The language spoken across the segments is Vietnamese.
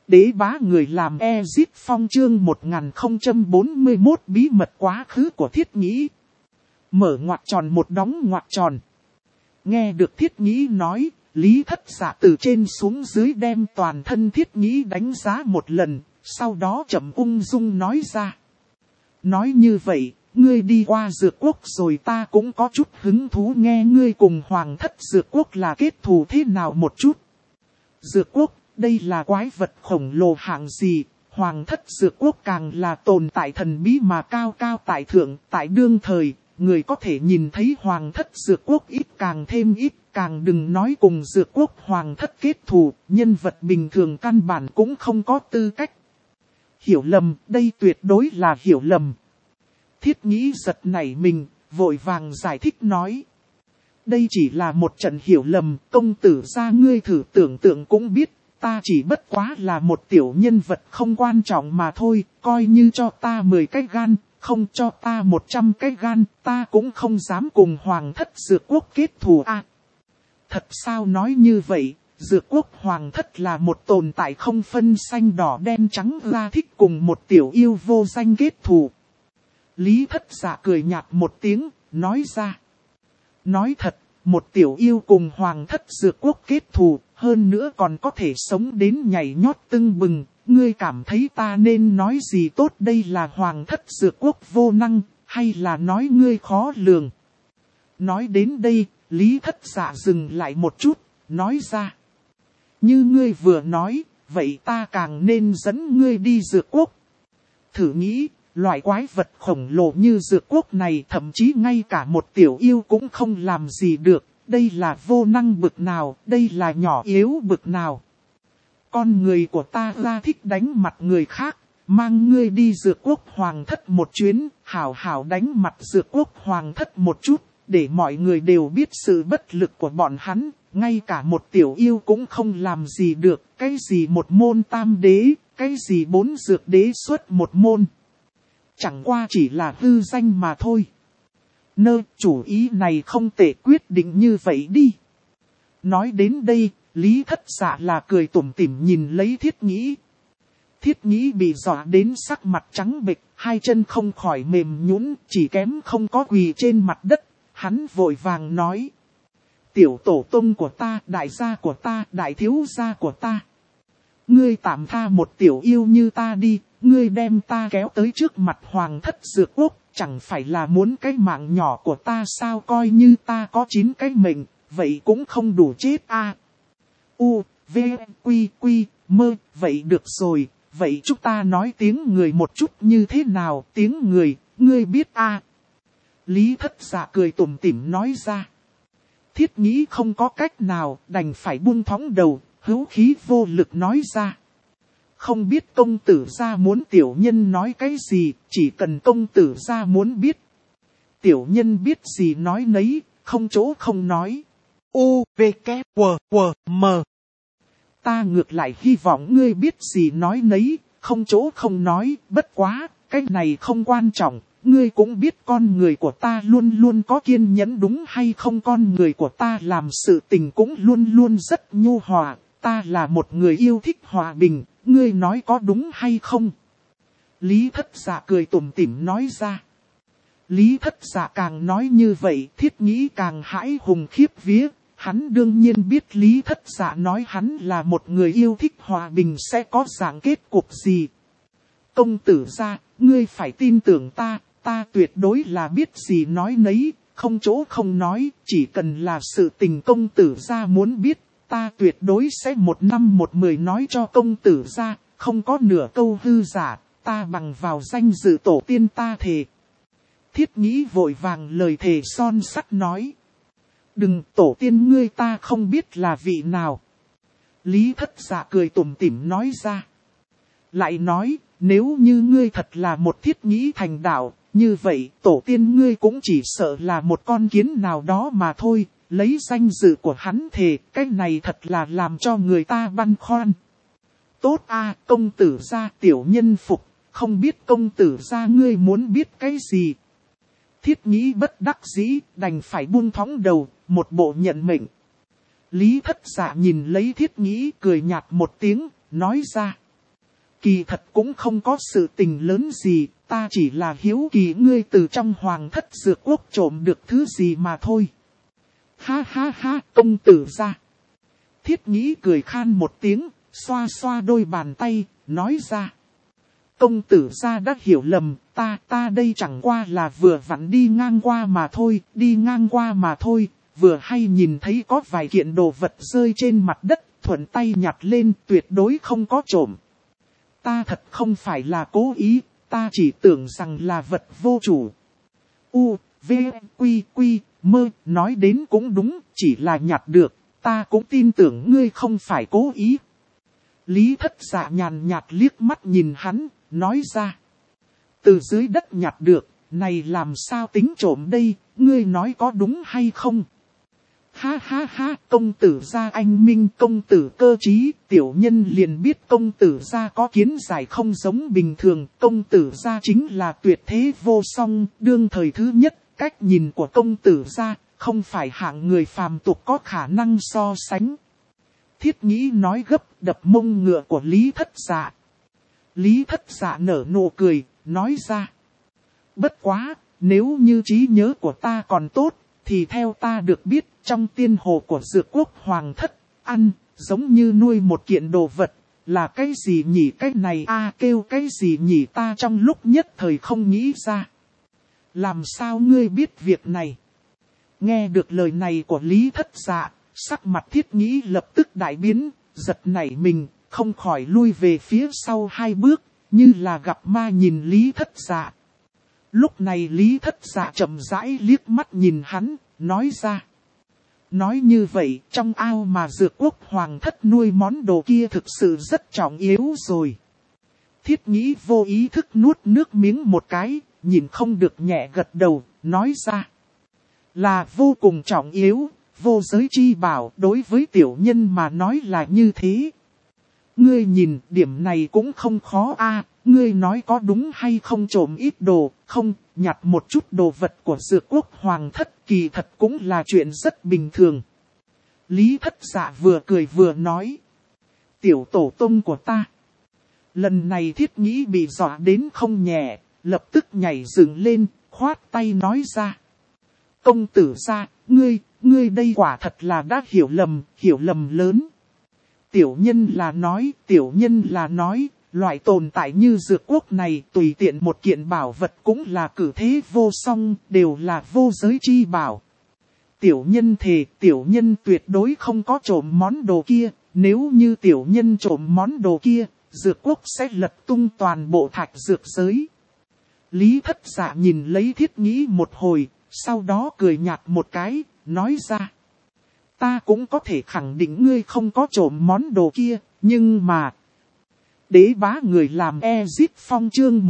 Đế bá người làm Ezit Phong chương 1041 bí mật quá khứ của Thiết Nhĩ. Mở ngoặc tròn một đóng ngoặc tròn. Nghe được Thiết Nhĩ nói, Lý Thất Dạ từ trên xuống dưới đem toàn thân Thiết Nhĩ đánh giá một lần, sau đó chậm ung dung nói ra. Nói như vậy, ngươi đi qua Dược Quốc rồi ta cũng có chút hứng thú nghe ngươi cùng Hoàng thất Dược Quốc là kết thù thế nào một chút. Dược Quốc, đây là quái vật khổng lồ hạng gì, Hoàng thất Dược Quốc càng là tồn tại thần bí mà cao cao tại thượng, tại đương thời, người có thể nhìn thấy Hoàng thất Dược Quốc ít càng thêm ít, càng đừng nói cùng Dược Quốc Hoàng thất kết thù, nhân vật bình thường căn bản cũng không có tư cách. Hiểu lầm, đây tuyệt đối là hiểu lầm. Thiết Nhĩ giật nảy mình, vội vàng giải thích nói. Đây chỉ là một trận hiểu lầm, công tử gia ngươi thử tưởng tượng cũng biết, ta chỉ bất quá là một tiểu nhân vật không quan trọng mà thôi, coi như cho ta 10 cái gan, không cho ta 100 cái gan, ta cũng không dám cùng Hoàng thất Dược Quốc kết thù à. Thật sao nói như vậy, Dược Quốc Hoàng thất là một tồn tại không phân xanh đỏ đen trắng ra thích cùng một tiểu yêu vô danh kết thù. Lý Thất Dạ cười nhạt một tiếng, nói ra. Nói thật, một tiểu yêu cùng Hoàng thất Dược Quốc kết thù, hơn nữa còn có thể sống đến nhảy nhót tưng bừng. Ngươi cảm thấy ta nên nói gì tốt đây là Hoàng thất Dược Quốc vô năng, hay là nói ngươi khó lường? Nói đến đây, Lý Thất Dạ dừng lại một chút, nói ra. Như ngươi vừa nói, vậy ta càng nên dẫn ngươi đi Dược Quốc. Thử nghĩ, loại quái vật khổng lồ như Dược Quốc này thậm chí ngay cả một tiểu yêu cũng không làm gì được. Đây là vô năng bực nào, đây là nhỏ yếu bực nào. Con người của ta ra thích đánh mặt người khác, mang ngươi đi Dược Quốc Hoàng thất một chuyến, hảo hảo đánh mặt Dược Quốc Hoàng thất một chút, để mọi người đều biết sự bất lực của bọn hắn, ngay cả một tiểu yêu cũng không làm gì được, cái gì một môn tam đế, cái gì 4 dược đế xuất một môn. Chẳng qua chỉ là hư danh mà thôi. Chủ ý này không tệ, quyết định như vậy đi. Nói đến đây, Lý Thất Dạ là cười tủm tỉm nhìn lấy Thiết Nhĩ. Thiết Nhĩ bị dọa đến sắc mặt trắng bệch, hai chân không khỏi mềm nhũn, chỉ kém không có quỳ trên mặt đất. Hắn vội vàng nói. Tiểu tổ tông của ta, đại gia của ta, đại thiếu gia của ta. Ngươi tạm tha một tiểu yêu như ta đi, ngươi đem ta kéo tới trước mặt Hoàng thất Dược Quốc, chẳng phải là muốn cái mạng nhỏ của ta sao, coi như ta có 9 cái mệnh, vậy cũng không đủ chết a. U, V, Quy, Quy, Mơ, vậy được rồi, vậy chúng ta nói tiếng người một chút như thế nào, tiếng người, ngươi biết a. Lý Thất Dạ cười tủm tỉm nói ra. Thiết Nhĩ không có cách nào, đành phải buông thõng đầu, hữu khí vô lực nói ra. Không biết công tử gia muốn tiểu nhân nói cái gì, chỉ cần công tử gia muốn biết. Tiểu nhân biết gì nói nấy, không chỗ không nói. U, V, K, W, W, M. Ta ngược lại hy vọng ngươi biết gì nói nấy, không chỗ không nói, bất quá, cái này không quan trọng. Ngươi cũng biết con người của ta luôn luôn có kiên nhẫn đúng hay không, con người của ta làm sự tình cũng luôn luôn rất nhu hòa, ta là một người yêu thích hòa bình, ngươi nói có đúng hay không? Lý Thất Dạ cười tủm tỉm nói ra. Lý Thất Dạ càng nói như vậy, Thiết Nhĩ càng hãi hùng khiếp vía, hắn đương nhiên biết Lý Thất Dạ nói hắn là một người yêu thích hòa bình sẽ có dạng kết cục gì. Công tử gia, ngươi phải tin tưởng ta. Ta tuyệt đối là biết gì nói nấy, không chỗ không nói, chỉ cần là sự tình công tử gia muốn biết, ta tuyệt đối sẽ 1 năm 1 10 nói cho công tử gia, không có nửa câu hư giả, ta bằng vào danh dự tổ tiên ta thề. Thiết Nhĩ vội vàng lời thề son sắt nói. Đừng, tổ tiên ngươi ta không biết là vị nào. Lý Thất Dạ cười tủm tỉm nói ra. Lại nói, nếu như ngươi thật là một Thiết Nhĩ thành đạo, như vậy, tổ tiên ngươi cũng chỉ sợ là một con kiến nào đó mà thôi, lấy danh dự của hắn thề, cái này thật là làm cho người ta băn khoăn. Tốt a, công tử gia tiểu nhân phục, không biết công tử gia ngươi muốn biết cái gì. Thiết Nhĩ bất đắc dĩ, đành phải buông thõng đầu, một bộ nhận mệnh. Lý Thất Dạ nhìn lấy Thiết Nhĩ cười nhạt một tiếng, nói ra. Kỳ thật cũng không có sự tình lớn gì, ta chỉ là hiếu kỳ ngươi từ trong hoàng thất dược quốc trộm được thứ gì mà thôi. Ha ha ha, công tử gia. Thiết Nhĩ cười khan một tiếng, xoa xoa đôi bàn tay, nói ra. Công tử gia đã hiểu lầm, ta đây chẳng qua là vừa vặn đi ngang qua mà thôi, vừa hay nhìn thấy có vài kiện đồ vật rơi trên mặt đất, thuận tay nhặt lên, tuyệt đối không có trộm. Ta thật không phải là cố ý, ta chỉ tưởng rằng là vật vô chủ. U, V, Quy, Mơ, nói đến cũng đúng, chỉ là nhặt được, ta cũng tin tưởng ngươi không phải cố ý. Lý Thất Dạ nhàn nhạt liếc mắt nhìn hắn, nói ra. Từ dưới đất nhặt được, này làm sao tính trộm đây, ngươi nói có đúng hay không? Ha ha ha, công tử gia anh minh, công tử cơ trí, tiểu nhân liền biết công tử gia có kiến giải không giống bình thường, công tử gia chính là tuyệt thế vô song, đương thời thứ nhất, cách nhìn của công tử gia, không phải hạng người phàm tục có khả năng so sánh. Thiết Nhĩ nói gấp, đập mông ngựa của Lý Thất Dạ. Lý Thất Dạ nở nụ cười, nói ra. Bất quá, nếu như trí nhớ của ta còn tốt, thì theo ta được biết, trong tiên hồ của dược quốc hoàng thất, ăn, giống như nuôi một kiện đồ vật, là cái gì nhỉ, cái này kêu cái gì nhỉ, ta trong lúc nhất thời không nghĩ ra. Làm sao ngươi biết việc này? Nghe được lời này của Lý Thất Dạ, sắc mặt Thiết Nhĩ lập tức đại biến, giật nảy mình, không khỏi lui về phía sau 2 bước, như là gặp ma nhìn Lý Thất Dạ. Lúc này Lý Thất Dạ chậm rãi liếc mắt nhìn hắn, nói ra. Nói như vậy, trong ao mà dược quốc hoàng thất nuôi món đồ kia thực sự rất trọng yếu rồi. Thiết Nhĩ vô ý thức nuốt nước miếng một cái, nhìn không được nhẹ gật đầu, nói ra. Là vô cùng trọng yếu, vô giới chi bảo đối với tiểu nhân mà nói là như thế. Ngươi nhìn, điểm này cũng không khó ngươi nói có đúng hay không, trộm ít đồ, không, nhặt một chút đồ vật của dược quốc hoàng thất, kỳ thật cũng là chuyện rất bình thường. Lý Thất Dạ vừa cười vừa nói. Tiểu tổ tông của ta. Lần này Thiết Nhĩ bị dọa đến không nhẹ, lập tức nhảy dựng lên, khoát tay nói ra. Công tử gia, ngươi đây quả thật là đã hiểu lầm lớn. Tiểu nhân là nói, loại tồn tại như dược quốc này tùy tiện một kiện bảo vật cũng là cử thế vô song, đều là vô giới chi bảo. Tiểu nhân thề, tiểu nhân tuyệt đối không có trộm món đồ kia, nếu như tiểu nhân trộm món đồ kia, dược quốc sẽ lật tung toàn bộ thạch dược giới. Lý Thất Dạ nhìn lấy Thiết Nhĩ một hồi, sau đó cười nhạt một cái, nói ra. Ta cũng có thể khẳng định ngươi không có trộm món đồ kia, nhưng mà... Đế bá người làm Ezip Phong chương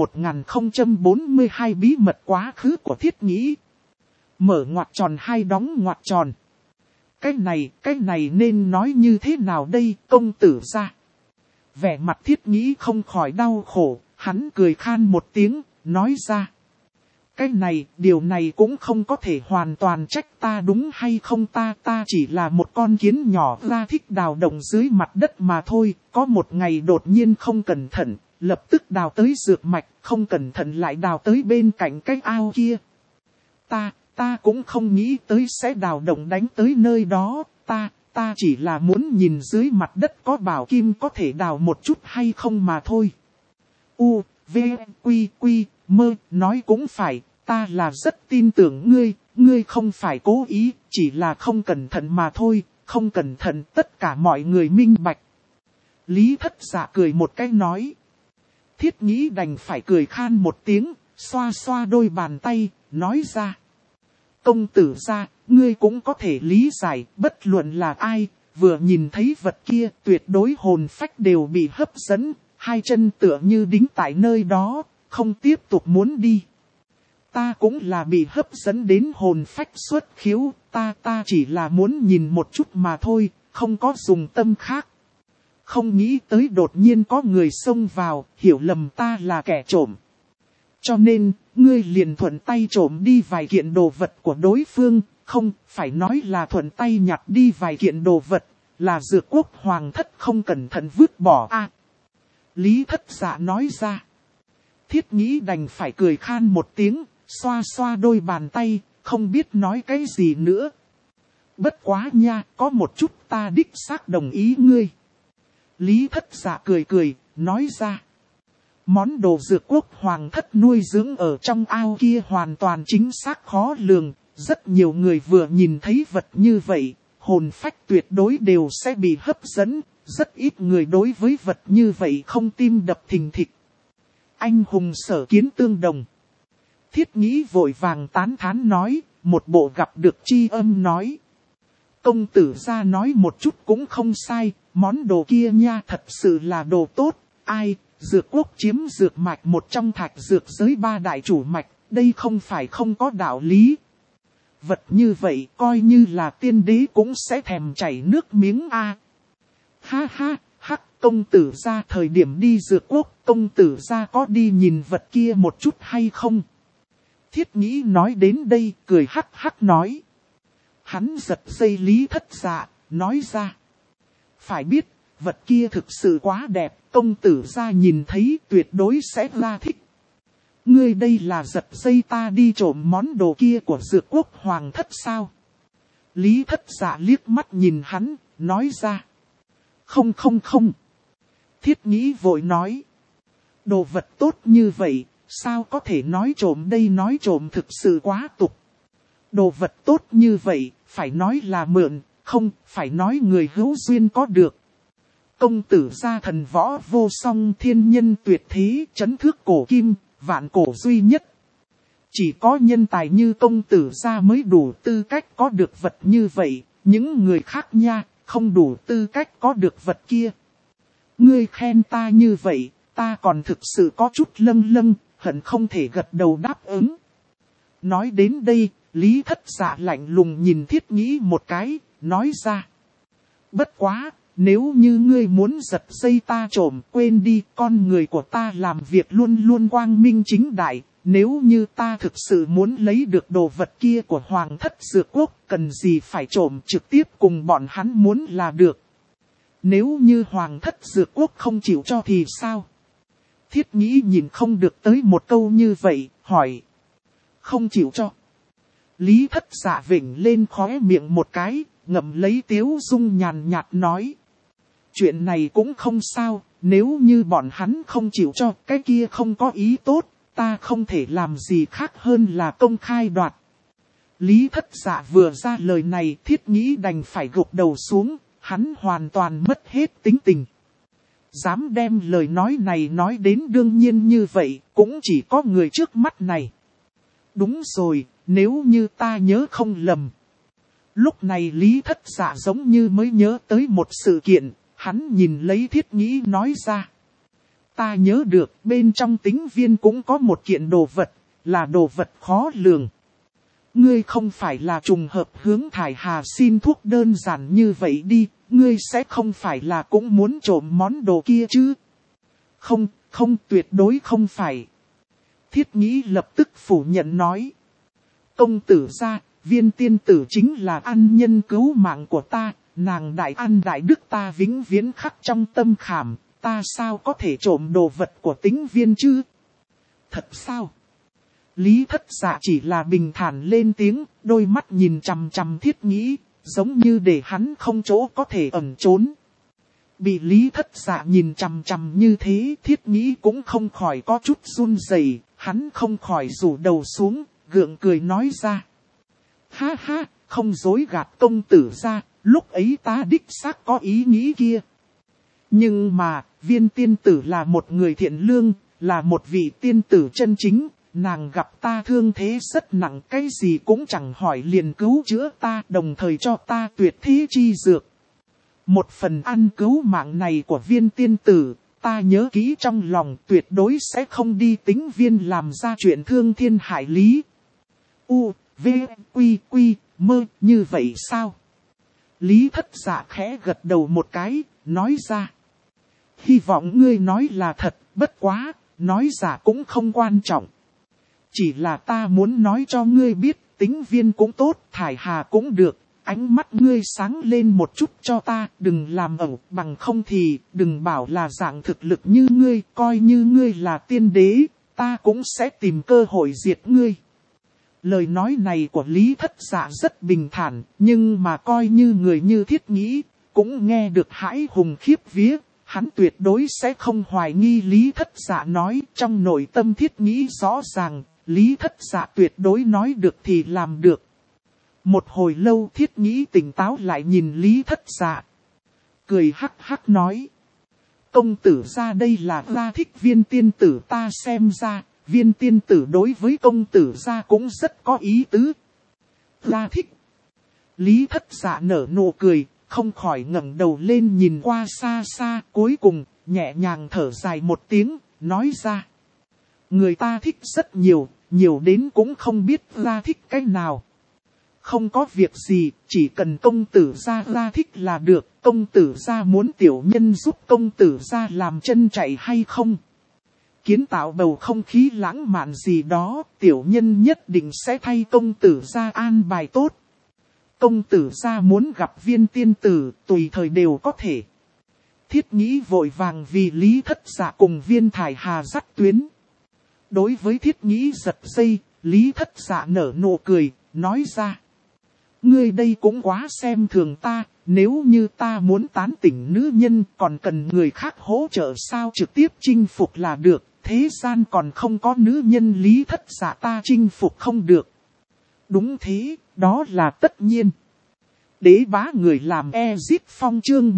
1042 bí mật quá khứ của Thiết Nhĩ. Mở ngoặc tròn hay đóng ngoặc tròn. Cái này nên nói như thế nào đây, công tử gia? Vẻ mặt Thiết Nhĩ không khỏi đau khổ, hắn cười khan một tiếng, nói ra. Điều này cũng không có thể hoàn toàn trách ta đúng hay không, ta chỉ là một con kiến nhỏ ra thích đào động dưới mặt đất mà thôi, có một ngày đột nhiên không cẩn thận, lập tức đào tới dược mạch, không cẩn thận lại đào tới bên cạnh cái ao kia. Ta cũng không nghĩ tới sẽ đào động đánh tới nơi đó, ta chỉ là muốn nhìn dưới mặt đất có bảo kim có thể đào một chút hay không mà thôi. U, V, Quy, Mơ, nói cũng phải, ta là rất tin tưởng ngươi không phải cố ý, chỉ là không cẩn thận mà thôi, không cẩn thận tất cả mọi người minh bạch. Lý Thất Dạ cười một cái nói. Thiết Nhĩ đành phải cười khan một tiếng, xoa xoa đôi bàn tay, nói ra. Công tử gia, ngươi cũng có thể lý giải, bất luận là ai, vừa nhìn thấy vật kia tuyệt đối hồn phách đều bị hấp dẫn, 2 chân tựa như đính tại nơi đó, không tiếp tục muốn đi. Ta cũng là bị hấp dẫn đến hồn phách xuất khiếu, ta chỉ là muốn nhìn một chút mà thôi, không có dùng tâm khác. Không nghĩ tới đột nhiên có người xông vào, hiểu lầm ta là kẻ trộm. Cho nên, ngươi liền thuận tay trộm đi vài kiện đồ vật của đối phương, không, phải nói là thuận tay nhặt đi vài kiện đồ vật, là dược quốc hoàng thất không cẩn thận vứt bỏ Lý Thất Dạ nói ra. Thiết Nhĩ đành phải cười khan một tiếng, xoa xoa đôi bàn tay, không biết nói cái gì nữa. Bất quá nha, có một chút ta đích xác đồng ý ngươi. Lý Thất Dạ cười cười, nói ra. Món đồ dược quốc hoàng thất nuôi dưỡng ở trong ao kia hoàn toàn chính xác khó lường. Rất nhiều người vừa nhìn thấy vật như vậy, hồn phách tuyệt đối đều sẽ bị hấp dẫn. Rất ít người đối với vật như vậy không tim đập thình thịch. Anh hùng sở kiến tương đồng. Thiết Nhĩ vội vàng tán thán nói, một bộ gặp được tri âm nói. Công tử ra nói một chút cũng không sai, món đồ kia nha thật sự là đồ tốt. Ai, dược quốc chiếm dược mạch một trong thạch dược giới 3 đại chủ mạch, đây không phải không có đạo lý. Vật như vậy coi như là tiên đế cũng sẽ thèm chảy nước miếng a. Ha ha, hắc, công tử ra thời điểm đi dược quốc, công tử ra có đi nhìn vật kia một chút hay không? Thiết Nhĩ nói đến đây, cười hắc hắc nói. Hắn giật dây Lý Thất Dạ, nói ra. Phải biết, vật kia thực sự quá đẹp, công tử ra nhìn thấy tuyệt đối sẽ la thích. Ngươi đây là giật dây ta đi trộm món đồ kia của dược quốc hoàng thất sao? Lý Thất Dạ liếc mắt nhìn hắn, nói ra. Không. Thiết Nhĩ vội nói. Đồ vật tốt như vậy, sao có thể nói trộm đây, nói trộm thực sự quá tục. Đồ vật tốt như vậy, phải nói là mượn, không phải nói người hữu duyên có được. Công tử gia thần võ vô song, thiên nhân tuyệt thế, chấn thước cổ kim, vạn cổ duy nhất. Chỉ có nhân tài như công tử gia mới đủ tư cách có được vật như vậy, những người khác nha, không đủ tư cách có được vật kia. Ngươi khen ta như vậy, ta còn thực sự có chút lâng, hận không thể gật đầu đáp ứng. Nói đến đây, Lý Thất Dạ lạnh lùng nhìn Thiết Nhĩ một cái, nói ra. Bất quá, nếu như ngươi muốn giật dây ta trộm, quên đi, con người của ta làm việc luôn luôn quang minh chính đại. Nếu như ta thực sự muốn lấy được đồ vật kia của Hoàng thất Dược Quốc, cần gì phải trộm, trực tiếp cùng bọn hắn muốn là được. Nếu như Hoàng thất Dược Quốc không chịu cho thì sao? Thiết Nhĩ nhìn không được tới một câu như vậy, hỏi. Không chịu cho. Lý Thất Dạ vểnh lên khóe miệng một cái, ngậm lấy tiếu dung nhàn nhạt nói. Chuyện này cũng không sao, nếu như bọn hắn không chịu cho, cái kia không có ý tốt, ta không thể làm gì khác hơn là công khai đoạt. Lý Thất Dạ vừa ra lời này, Thiết Nhĩ đành phải gục đầu xuống, hắn hoàn toàn mất hết tính tình. Dám đem lời nói này nói đến đương nhiên như vậy, cũng chỉ có người trước mắt này. Đúng rồi, nếu như ta nhớ không lầm. Lúc này Lý Thất Dạ giống như mới nhớ tới một sự kiện, hắn nhìn lấy Thiết Nhĩ nói ra. Ta nhớ được bên trong tính viên cũng có một kiện đồ vật, là đồ vật khó lường. Ngươi không phải là trùng hợp hướng Thải Hà xin thuốc đơn giản như vậy đi, ngươi sẽ không phải là cũng muốn trộm món đồ kia chứ? Không, tuyệt đối không phải. Thiết Nhĩ lập tức phủ nhận nói. Công tử gia, Viên tiên tử chính là ân nhân cứu mạng của ta, nàng đại ân đại đức ta vĩnh viễn khắc trong tâm khảm, ta sao có thể trộm đồ vật của Tính Viên chứ? Thật sao? Lý Thất Dạ chỉ là bình thản lên tiếng, đôi mắt nhìn chằm chằm Thiết Nhĩ, giống như để hắn không chỗ có thể ẩn trốn. Bị Lý Thất Dạ nhìn chằm chằm như thế, Thiết Nhĩ cũng không khỏi có chút run rẩy, hắn không khỏi rủ đầu xuống, gượng cười nói ra. Ha ha, không dối gạt công tử ra, lúc ấy ta đích xác có ý nghĩ kia. Nhưng mà, Viên tiên tử là một người thiện lương, là một vị tiên tử chân chính, nàng gặp ta thương thế rất nặng, cái gì cũng chẳng hỏi liền cứu chữa ta, đồng thời cho ta tuyệt thế chi dược. Một phần ăn cứu mạng này của Viên tiên tử, ta nhớ kỹ trong lòng, tuyệt đối sẽ không đi Tính Viên làm ra chuyện thương thiên hại lý. U, V, Quy, Mơ, như vậy sao? Lý Thất Dạ khẽ gật đầu một cái, nói ra. Hy vọng ngươi nói là thật, bất quá, nói giả cũng không quan trọng. Chỉ là ta muốn nói cho ngươi biết, Tính Viên cũng tốt, Thải Hà cũng được, ánh mắt ngươi sáng lên một chút cho ta, đừng làm ẩu, bằng không thì đừng bảo là dạng thực lực như ngươi, coi như ngươi là tiên đế, ta cũng sẽ tìm cơ hội diệt ngươi. Lời nói này của Lý Thất Dạ rất bình thản, nhưng mà coi như người như Thiết Nghĩ, cũng nghe được hãi hùng khiếp vía. Hắn tuyệt đối sẽ không hoài nghi Lý Thất Dạ nói, trong nội tâm Thiết Nghĩ rõ ràng, Lý Thất Dạ tuyệt đối nói được thì làm được. Một hồi lâu Thiết Nghĩ tỉnh táo lại nhìn Lý Thất Dạ, cười hắc hắc nói: công tử ra đây là ra thích Viên tiên tử, ta xem ra, Viên tiên tử đối với công tử ra cũng rất có ý tứ. Ra thích. Lý Thất Dạ nở nụ cười, không khỏi ngẩng đầu lên nhìn qua xa xa, cuối cùng, nhẹ nhàng thở dài một tiếng, nói ra: người ta thích rất nhiều, nhiều đến cũng không biết ra thích cái nào. Không có việc gì, chỉ cần công tử ra thích là được, công tử ra muốn tiểu nhân giúp công tử ra làm chân chạy hay không? Kiến tạo bầu không khí lãng mạn gì đó, tiểu nhân nhất định sẽ thay công tử ra an bài tốt. Công tử ra muốn gặp Viên tiên tử, tùy thời đều có thể. Thiết Nghĩ vội vàng vì Lý Thất Dạ cùng Viên Thải Hà dắt tuyến. Đối với Thiết Nghĩ giật dây, Lý Thất Dạ nở nụ cười, nói ra: ngươi đây cũng quá xem thường ta, nếu như ta muốn tán tỉnh nữ nhân còn cần người khác hỗ trợ sao, trực tiếp chinh phục là được, thế gian còn không có nữ nhân Lý Thất Dạ ta chinh phục không được. Đúng thế, đó là tất nhiên. Đế bá người làm Ezip Phong chương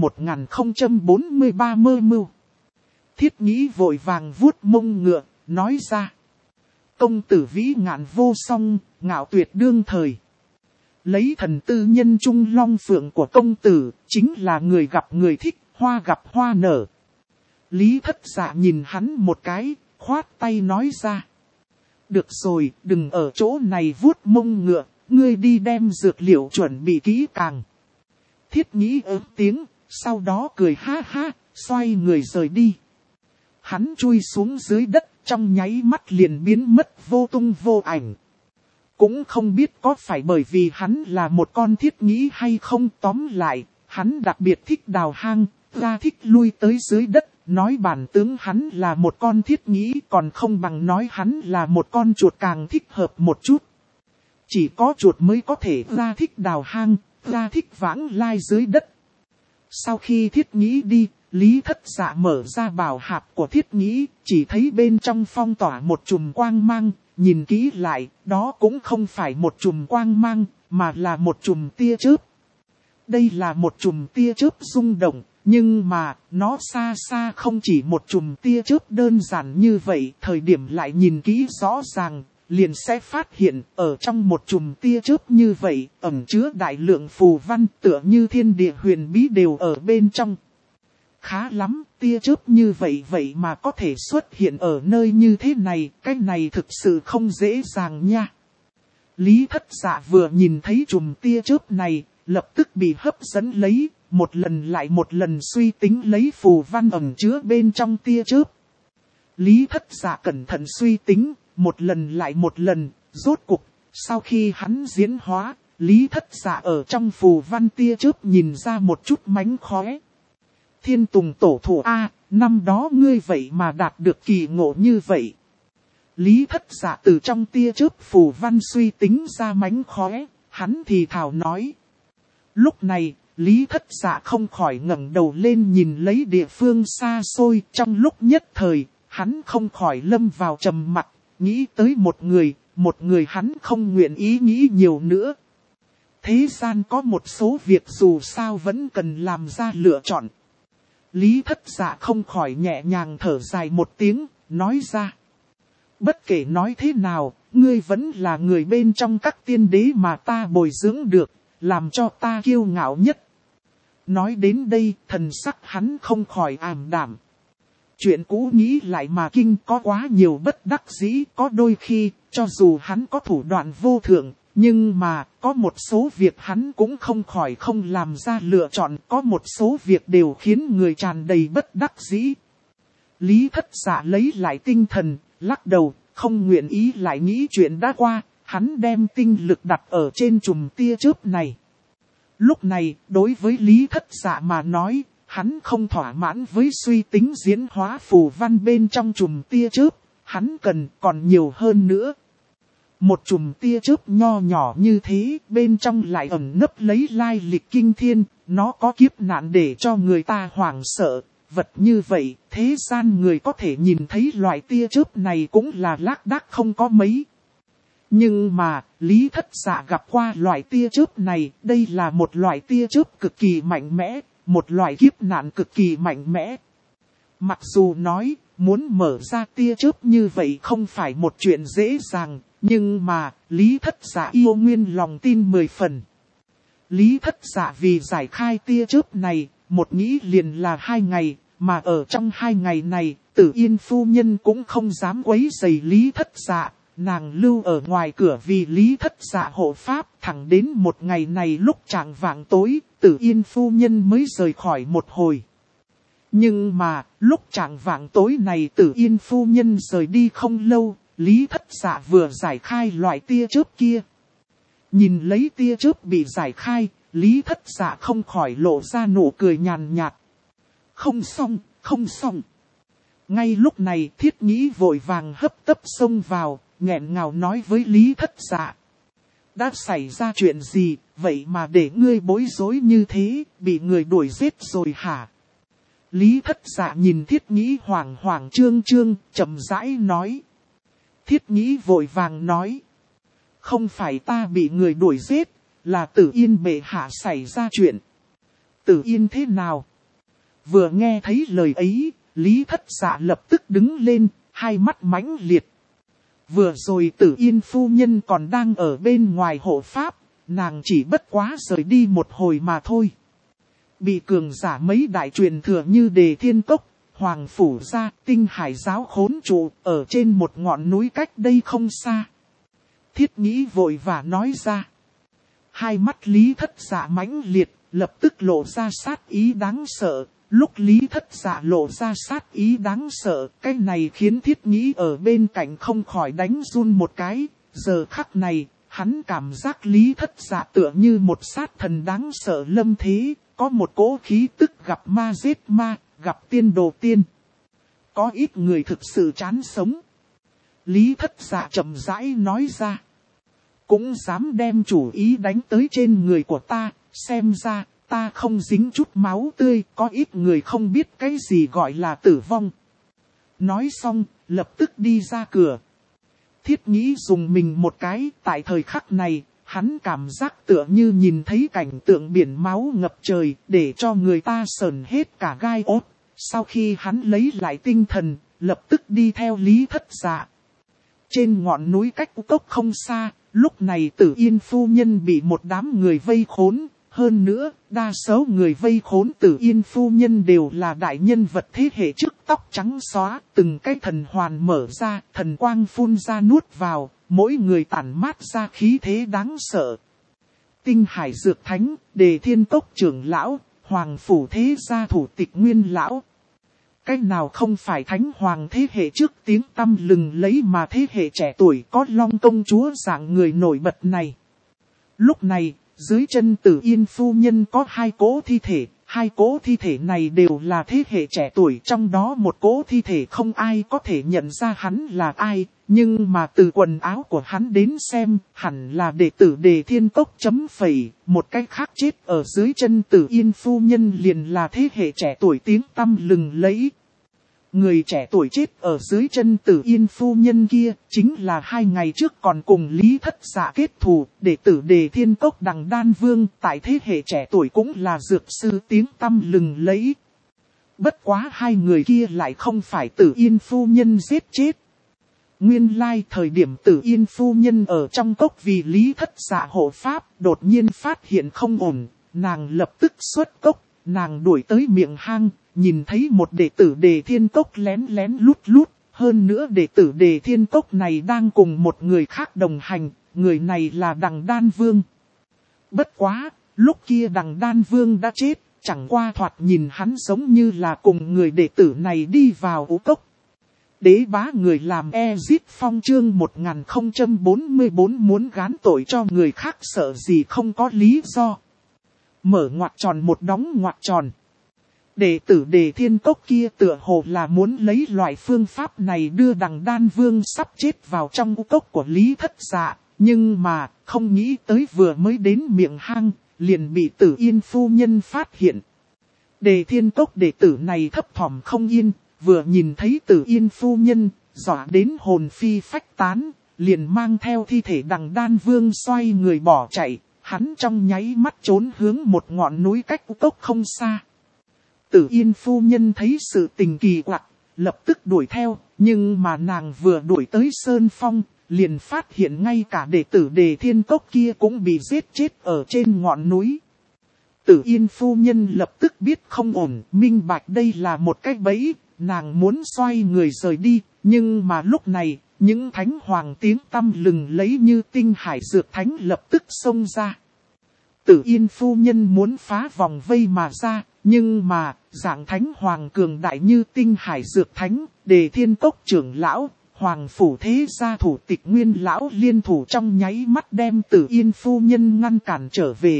1043 mơ mưu. Thiết Nghĩ vội vàng vuốt mông ngựa, nói ra: công tử vĩ ngạn vô song, ngạo tuyệt đương thời. Lấy thần tư nhân trung long phượng của công tử, chính là người gặp người thích, hoa gặp hoa nở. Lý Thất Dạ nhìn hắn một cái, khoát tay nói ra: được rồi, đừng ở chỗ này vuốt mông ngựa, ngươi đi đem dược liệu chuẩn bị kỹ càng. Thiết Nghĩ ớt tiếng, sau đó cười ha ha, xoay người rời đi. Hắn chui xuống dưới đất, trong nháy mắt liền biến mất vô tung vô ảnh. Cũng không biết có phải bởi vì hắn là một con Thiết Nghĩ hay không, tóm lại, hắn đặc biệt thích đào hang, ra thích lui tới dưới đất, nói bản tướng hắn là một con Thiết Nghĩ còn không bằng nói hắn là một con chuột càng thích hợp một chút. Chỉ có chuột mới có thể ra thích đào hang, ra thích vãng lai dưới đất. Sau khi Thiết Nghĩ đi, Lý Thất Dạ mở ra bảo hạp của Thiết Nghĩ, chỉ thấy bên trong phong tỏa một chùm quang mang, nhìn kỹ lại, đó cũng không phải một chùm quang mang, mà là một chùm tia chớp. Đây là một chùm tia chớp rung động, nhưng mà, nó xa xa không chỉ một chùm tia chớp đơn giản như vậy, thời điểm lại nhìn kỹ rõ ràng, liền sẽ phát hiện, ở trong một chùm tia chớp như vậy, ẩn chứa đại lượng phù văn tựa như thiên địa huyền bí đều ở bên trong. Khá lắm, tia chớp như vậy mà có thể xuất hiện ở nơi như thế này, cái này thực sự không dễ dàng nha. Lý Thất Dạ vừa nhìn thấy chùm tia chớp này, lập tức bị hấp dẫn lấy, một lần lại một lần suy tính lấy phù văn ẩn chứa bên trong tia chớp. Lý Thất Dạ cẩn thận suy tính, một lần lại một lần, rốt cục, sau khi hắn diễn hóa, Lý Thất Dạ ở trong phù văn tia chớp nhìn ra một chút mánh khóe. Thiên Tùng tổ thủ A, năm đó ngươi vậy mà đạt được kỳ ngộ như vậy. Lý Thất Dạ từ trong tia chớp phù văn suy tính ra mánh khóe, hắn thì thào nói. Lúc này, Lý Thất Dạ không khỏi ngẩng đầu lên nhìn lấy địa phương xa xôi, trong lúc nhất thời, hắn không khỏi lâm vào trầm mặc, nghĩ tới một người hắn không nguyện ý nghĩ nhiều nữa. Thế gian có một số việc dù sao vẫn cần làm ra lựa chọn. Lý Thất Dạ không khỏi nhẹ nhàng thở dài một tiếng, nói ra. Bất kể nói thế nào, ngươi vẫn là người bên trong các tiên đế mà ta bồi dưỡng được, làm cho ta kiêu ngạo nhất. Nói đến đây, thần sắc hắn không khỏi ảm đạm. Chuyện cũ nghĩ lại mà kinh, có quá nhiều bất đắc dĩ, có đôi khi, cho dù hắn có thủ đoạn vô thượng, nhưng mà, có một số việc hắn cũng không khỏi không làm ra lựa chọn, có một số việc đều khiến người tràn đầy bất đắc dĩ. Lý Thất Dạ lấy lại tinh thần, lắc đầu, không nguyện ý lại nghĩ chuyện đã qua, hắn đem tinh lực đặt ở trên chùm tia chớp này. Lúc này, đối với Lý Thất Dạ mà nói, hắn không thỏa mãn với suy tính diễn hóa phù văn bên trong chùm tia chớp, hắn cần còn nhiều hơn nữa. Một chùm tia chớp nho nhỏ như thế, bên trong lại ẩn nấp lấy lai lịch kinh thiên, nó có kiếp nạn để cho người ta hoảng sợ. Vật như vậy, thế gian người có thể nhìn thấy loại tia chớp này cũng là lác đác không có mấy. Nhưng mà, Lý Thất Dạ gặp qua loại tia chớp này, đây là một loại tia chớp cực kỳ mạnh mẽ, một loại kiếp nạn cực kỳ mạnh mẽ. Mặc dù nói, muốn mở ra tia chớp như vậy không phải một chuyện dễ dàng, nhưng mà, Lý Thất Dạ yêu nguyên lòng tin 10 phần. Lý Thất Dạ vì giải khai tia chớp này, một nghĩ liền là 2 ngày, mà ở trong 2 ngày này, Tử Yên phu nhân cũng không dám quấy rầy Lý Thất Dạ. Nàng lưu ở ngoài cửa vì Lý Thất Dạ hộ pháp, thẳng đến một ngày này lúc chạng vạng tối, Tử Yên phu nhân mới rời khỏi một hồi. Nhưng mà, lúc chạng vạng tối này Tử Yên phu nhân rời đi không lâu, Lý Thất Dạ vừa giải khai loại tia chớp kia. Nhìn lấy tia chớp bị giải khai, Lý Thất Dạ không khỏi lộ ra nụ cười nhàn nhạt. Không xong, không xong. Ngay lúc này Thiết Nhĩ vội vàng hấp tấp xông vào, nghẹn ngào nói với Lý Thất Dạ. Đã xảy ra chuyện gì, vậy mà để ngươi bối rối như thế, bị người đuổi giết rồi hả? Lý Thất Dạ nhìn Thiết Nhĩ hoảng hoảng trương trương, chậm rãi nói. Thiết Nhĩ vội vàng nói. Không phải ta bị người đuổi giết, là Tử Yên bệ hạ xảy ra chuyện. Tử Yên thế nào? Vừa nghe thấy lời ấy, Lý Thất Dạ lập tức đứng lên, hai mắt mãnh liệt. Vừa rồi Tử Yên phu nhân còn đang ở bên ngoài hộ pháp, nàng chỉ bất quá rời đi một hồi mà thôi. Bị cường giả mấy đại truyền thừa như Đề Thiên Cốc, Hoàng Phủ Gia, Tinh Hải Giáo khốn trụ, ở trên một ngọn núi cách đây không xa. Thiết Nhĩ vội và nói ra. Hai mắt Lý Thất Dạ mãnh liệt, lập tức lộ ra sát ý đáng sợ. Lúc Lý Thất Dạ lộ ra sát ý đáng sợ, cái này khiến Thiết Nhĩ ở bên cạnh không khỏi đánh run một cái. Giờ khắc này, hắn cảm giác Lý Thất Dạ tựa như một sát thần đáng sợ lâm thế, có một cỗ khí tức gặp ma giết ma, gặp tiên đồ tiên. Có ít người thực sự chán sống. Lý Thất Dạ chậm rãi nói ra. Cũng dám đem chủ ý đánh tới trên người của ta, xem ra. Ta không dính chút máu tươi, có ít người không biết cái gì gọi là tử vong. Nói xong, lập tức đi ra cửa. Thiết Nhĩ dùng mình một cái, tại thời khắc này, hắn cảm giác tựa như nhìn thấy cảnh tượng biển máu ngập trời, để cho người ta sởn hết cả gai ốt. Sau khi hắn lấy lại tinh thần, lập tức đi theo Lý Thất Dạ. Trên ngọn núi cách cốc không xa, lúc này Tử Yên phu nhân bị một đám người vây khốn. Hơn nữa, đa số người vây khốn Tử Yên phu nhân đều là đại nhân vật thế hệ trước tóc trắng xóa, từng cái thần hoàn mở ra, thần quang phun ra nuốt vào, mỗi người tản mát ra khí thế đáng sợ. Tinh Hải Dược Thánh, Đề Thiên Cốc trưởng lão, Hoàng Phủ Thế Gia thủ tịch Nguyên lão. Cái nào không phải thánh hoàng thế hệ trước tiếng tăm lừng lấy mà thế hệ trẻ tuổi có Long công chúa dạng người nổi bật này. Lúc này, dưới chân Tử Yên phu nhân có 2 cỗ thi thể, 2 cỗ thi thể này đều là thế hệ trẻ tuổi, trong đó một cỗ thi thể không ai có thể nhận ra hắn là ai, nhưng mà từ quần áo của hắn đến xem, hẳn là đệ tử Đề Thiên Cốc chấm phẩy, một cái khác chết ở dưới chân Tử Yên phu nhân liền là thế hệ trẻ tuổi tiếng tăm lừng lẫy. Người trẻ tuổi chết ở dưới chân Tử Yên phu nhân kia, chính là 2 ngày trước còn cùng Lý Thất Dạ kết thù, đệ tử Đề Thiên Cốc Đằng Đan Vương, tại thế hệ trẻ tuổi cũng là dược sư tiếng tăm lừng lẫy. Bất quá 2 người kia lại không phải Tử Yên phu nhân giết chết. Nguyên lai thời điểm Tử Yên phu nhân ở trong cốc vì Lý Thất Dạ hộ pháp, đột nhiên phát hiện không ổn, nàng lập tức xuất cốc, nàng đuổi tới miệng hang. Nhìn thấy một đệ tử Đề Thiên Cốc lén lén lút lút, hơn nữa đệ tử Đề Thiên Cốc này đang cùng một người khác đồng hành, người này là Đằng Đan Vương. Bất quá, lúc kia Đằng Đan Vương đã chết, chẳng qua thoạt nhìn hắn giống như là cùng người đệ tử này đi vào ú cốc. Đế bá người làm Ezit Phong chương 1044 muốn gán tội cho người khác sợ gì không có lý do. Mở ngoặc tròn một đóng ngoặc tròn. Đệ tử Đề Thiên Cốc kia tựa hồ là muốn lấy loại phương pháp này đưa Đằng Đan Vương sắp chết vào trong u cốc của Lý Thất Dạ. Nhưng mà, không nghĩ tới vừa mới đến miệng hang, liền bị Tử Yên phu nhân phát hiện. Đề Thiên Cốc đệ tử này thấp thỏm không yên, vừa nhìn thấy Tử Yên phu nhân, dọa đến hồn phi phách tán, liền mang theo thi thể Đằng Đan Vương xoay người bỏ chạy, hắn trong nháy mắt trốn hướng một ngọn núi cách u cốc không xa. Tử Yên phu nhân thấy sự tình kỳ quặc, lập tức đuổi theo, nhưng mà nàng vừa đuổi tới Sơn Phong, liền phát hiện ngay cả đệ tử Đề Thiên Cốc kia cũng bị giết chết ở trên ngọn núi. Tử Yên phu nhân lập tức biết không ổn, minh bạch đây là một cái bẫy, nàng muốn xoay người rời đi, nhưng mà lúc này, những thánh hoàng tiếng tăm lừng lấy như tinh hải dược thánh lập tức xông ra. Tử Yên phu nhân muốn phá vòng vây mà ra, nhưng mà, dạng thánh hoàng cường đại như tinh hải dược thánh, Đề Thiên Cốc trưởng lão, hoàng phủ thế gia thủ tịch Nguyên lão liên thủ trong nháy mắt đem Tử Yên phu nhân ngăn cản trở về.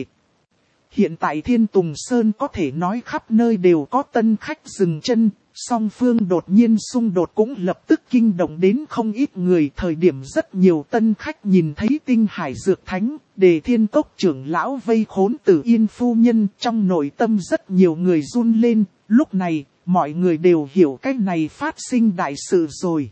Hiện tại Thiên Tùng Sơn có thể nói khắp nơi đều có tân khách dừng chân, song phương đột nhiên xung đột cũng lập tức kinh động đến không ít người. Thời điểm rất nhiều tân khách nhìn thấy tinh hải dược thánh, Đề Thiên Cốc trưởng lão vây khốn Tử Yên phu nhân, trong nội tâm rất nhiều người run lên. Lúc này, mọi người đều hiểu cái này phát sinh đại sự rồi.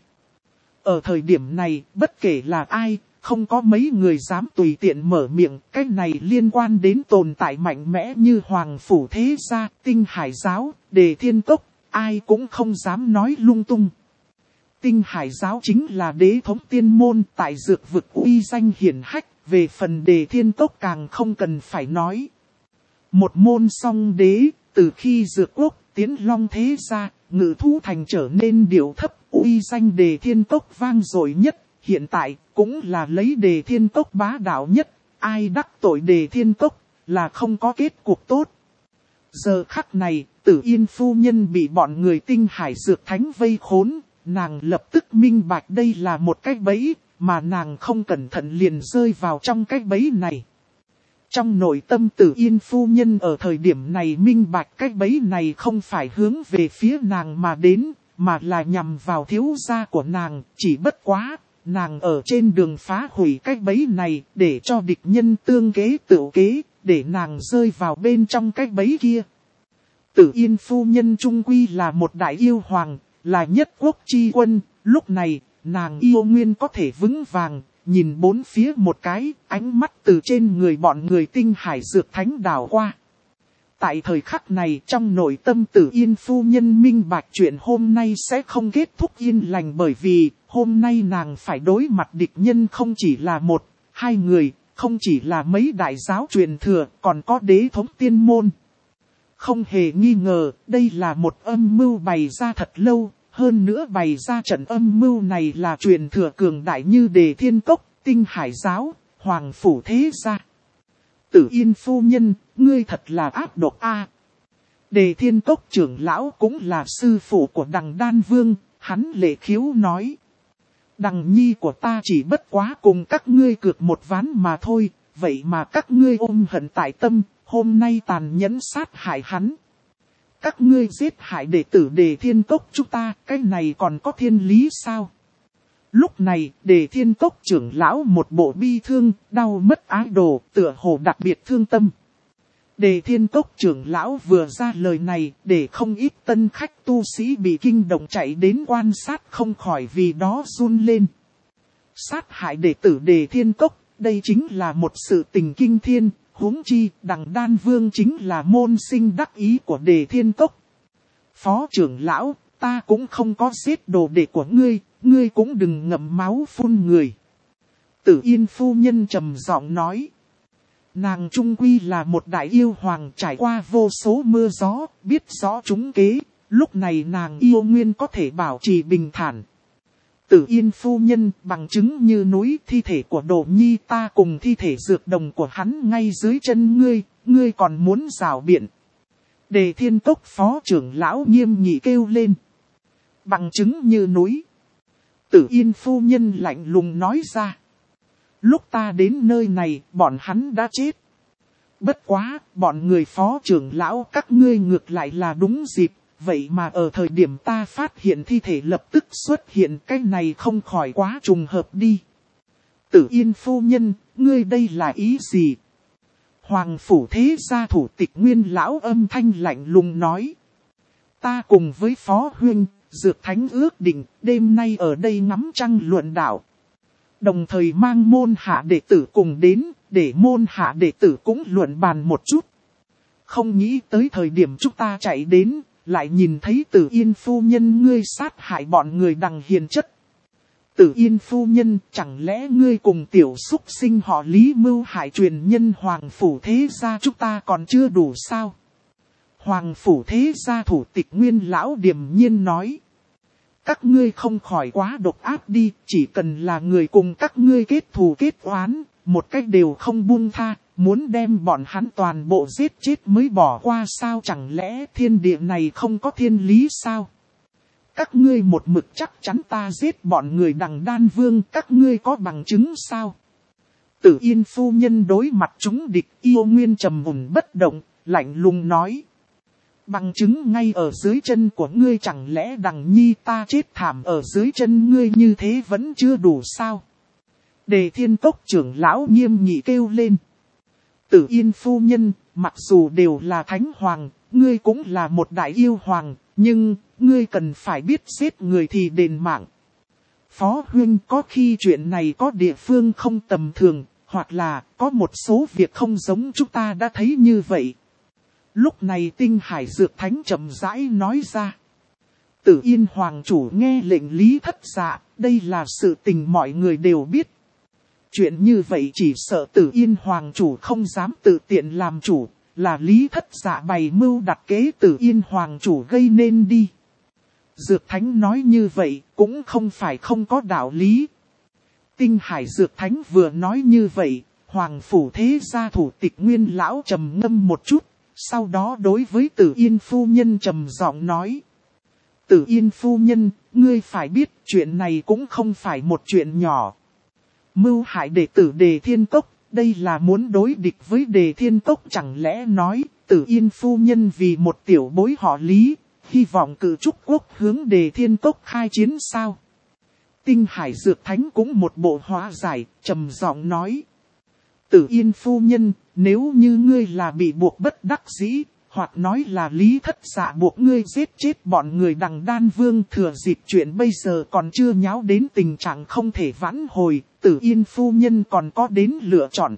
Ở thời điểm này, bất kể là ai, không có mấy người dám tùy tiện mở miệng. Cái này liên quan đến tồn tại mạnh mẽ như Hoàng Phủ Thế Gia, Tinh Hải Giáo, Đề Thiên Cốc, ai cũng không dám nói lung tung. Tinh Hải Giáo chính là đế thống tiên môn tại dược vực uy danh hiển hách, về phần Đề Thiên Cốc càng không cần phải nói. Một môn song đế, từ khi dược quốc tiến long thế gia, ngự thú thành trở nên điệu thấp, uy danh Đề Thiên Cốc vang dội nhất, hiện tại cũng là lấy Đề Thiên Cốc bá đạo nhất, ai đắc tội Đề Thiên Cốc là không có kết cục tốt. Giờ khắc này, Tử Yên phu nhân bị bọn người tinh hải dược thánh vây khốn, nàng lập tức minh bạch đây là một cái bẫy, mà nàng không cẩn thận liền rơi vào trong cái bẫy này. Trong nội tâm Tử Yên phu nhân ở thời điểm này minh bạch cái bẫy này không phải hướng về phía nàng mà đến, mà là nhằm vào thiếu gia của nàng, chỉ bất quá, nàng ở trên đường phá hủy cái bẫy này để cho địch nhân tương kế tự kế, để nàng rơi vào bên trong cái bẫy kia. Tử Yên phu nhân trung quy là một đại yêu hoàng, là nhất quốc chi quân, lúc này, nàng yêu nguyên có thể vững vàng, nhìn bốn phía một cái, ánh mắt từ trên người bọn người tinh hải dược thánh đảo qua. Tại thời khắc này trong nội tâm Tử Yên phu nhân minh bạch chuyện hôm nay sẽ không kết thúc yên lành, bởi vì hôm nay nàng phải đối mặt địch nhân không chỉ là một, hai người, không chỉ là mấy đại giáo truyền thừa, còn có đế thống tiên môn. Không hề nghi ngờ, đây là một âm mưu bày ra thật lâu, hơn nữa bày ra trận âm mưu này là truyền thừa cường đại như Đề Thiên Cốc, Tinh Hải Giáo, Hoàng Phủ Thế Gia. Tử Yên phu nhân, ngươi thật là ác độc a. Đề Thiên Cốc trưởng lão cũng là sư phụ của Đằng Đan Vương, hắn lệ khiếu nói. Đằng nhi của ta chỉ bất quá cùng các ngươi cược một ván mà thôi, vậy mà các ngươi ôm hận tại tâm, hôm nay tàn nhẫn sát hại hắn. Các ngươi giết hại đệ tử Đề Thiên Cốc chúng ta, cái này còn có thiên lý sao? Lúc này, Đề Thiên Cốc trưởng lão một bộ bi thương, đau mất ái đồ, tựa hồ đặc biệt thương tâm. Đề Thiên Cốc trưởng lão vừa ra lời này, để không ít tân khách tu sĩ bị kinh động chạy đến quan sát không khỏi vì đó run lên. Sát hại đệ tử Đề Thiên Cốc, đây chính là một sự tình kinh thiên, huống chi Đằng Đan Vương chính là môn sinh đắc ý của Đề Thiên Cốc. Phó trưởng lão, ta cũng không có giết đồ đệ của ngươi, ngươi cũng đừng ngậm máu phun người. Tử Yên phu nhân trầm giọng nói. Nàng trung quy là một đại yêu hoàng trải qua vô số mưa gió, biết rõ trúng kế, lúc này nàng yêu nguyên có thể bảo trì bình thản. Tử Yên phu nhân bằng chứng như núi, thi thể của Đồ Nhi ta cùng thi thể dược đồng của hắn ngay dưới chân ngươi, ngươi còn muốn rảo biện. Đề Thiên Cốc phó trưởng lão nghiêm nghị kêu lên. Bằng chứng như núi. Tử Yên phu nhân lạnh lùng nói ra. Lúc ta đến nơi này, bọn hắn đã chết. Bất quá, bọn người phó trưởng lão các ngươi ngược lại là đúng dịp, vậy mà ở thời điểm ta phát hiện thi thể lập tức xuất hiện, cái này không khỏi quá trùng hợp đi. Tử Yên phu nhân, ngươi đây là ý gì? Hoàng phủ thế gia thủ tịch Nguyên lão âm thanh lạnh lùng nói. Ta cùng với phó huynh, Dược Thánh ước định, đêm nay ở đây ngắm trăng luận đạo. Đồng thời mang môn hạ đệ tử cùng đến, để môn hạ đệ tử cũng luận bàn một chút. Không nghĩ tới thời điểm chúng ta chạy đến, lại nhìn thấy Tử Yên phu nhân ngươi sát hại bọn người Đằng hiền chất. Tử Yên phu nhân, chẳng lẽ ngươi cùng tiểu súc sinh họ Lý mưu hại truyền nhân Hoàng phủ thế gia chúng ta còn chưa đủ sao? Hoàng phủ thế gia thủ tịch Nguyên lão điềm nhiên nói. Các ngươi không khỏi quá độc ác đi, chỉ cần là người cùng các ngươi kết thù kết oán, một cách đều không buông tha, muốn đem bọn hắn toàn bộ giết chết mới bỏ qua sao, chẳng lẽ thiên địa này không có thiên lý sao? Các ngươi một mực chắc chắn ta giết bọn người Đằng Đan Vương, các ngươi có bằng chứng sao? Tử Yên phu nhân đối mặt chúng địch yêu nguyên trầm mùn bất động, lạnh lùng nói. Bằng chứng ngay ở dưới chân của ngươi, chẳng lẽ Đằng Nhi ta chết thảm ở dưới chân ngươi như thế vẫn chưa đủ sao? Đề Thiên Cốc trưởng lão nghiêm nghị kêu lên. Tử Yên phu nhân, mặc dù đều là thánh hoàng, ngươi cũng là một đại yêu hoàng, nhưng ngươi cần phải biết giết người thì đền mạng. Phó huynh, có khi chuyện này có địa phương không tầm thường, hoặc là có một số việc không giống chúng ta đã thấy như vậy. Lúc này Tinh Hải Dược Thánh chậm rãi nói ra. Tử Yên hoàng chủ nghe lệnh Lý Thất Dạ, đây là sự tình mọi người đều biết. Chuyện như vậy chỉ sợ Tử Yên hoàng chủ không dám tự tiện làm chủ, là Lý Thất Dạ bày mưu đặt kế Tử Yên hoàng chủ gây nên đi. Dược Thánh nói như vậy cũng không phải không có đạo lý. Tinh Hải Dược Thánh vừa nói như vậy, Hoàng phủ thế gia thủ tịch Nguyên lão trầm ngâm một chút, sau đó đối với Tử Yên phu nhân trầm giọng nói. Tử Yên phu nhân, ngươi phải biết chuyện này cũng không phải một chuyện nhỏ. Mưu hại đệ tử Đề Thiên Cốc, đây là muốn đối địch với Đề Thiên Cốc, chẳng lẽ nói Tử Yên phu nhân vì một tiểu bối họ Lý, hy vọng cử trúc quốc hướng Đề Thiên Cốc khai chiến sao? Tinh Hải Dược Thánh cũng một bộ hóa giải, trầm giọng nói. Tử Yên phu nhân, nếu như ngươi là bị buộc bất đắc dĩ, hoặc nói là Lý Thất Dạ buộc ngươi giết chết bọn người Đằng Đan Vương, thừa dịp chuyện bây giờ còn chưa nháo đến tình trạng không thể vãn hồi, Tử Yên phu nhân còn có đến lựa chọn.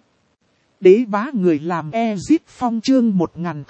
Đế bá người làm Ezit Phong chương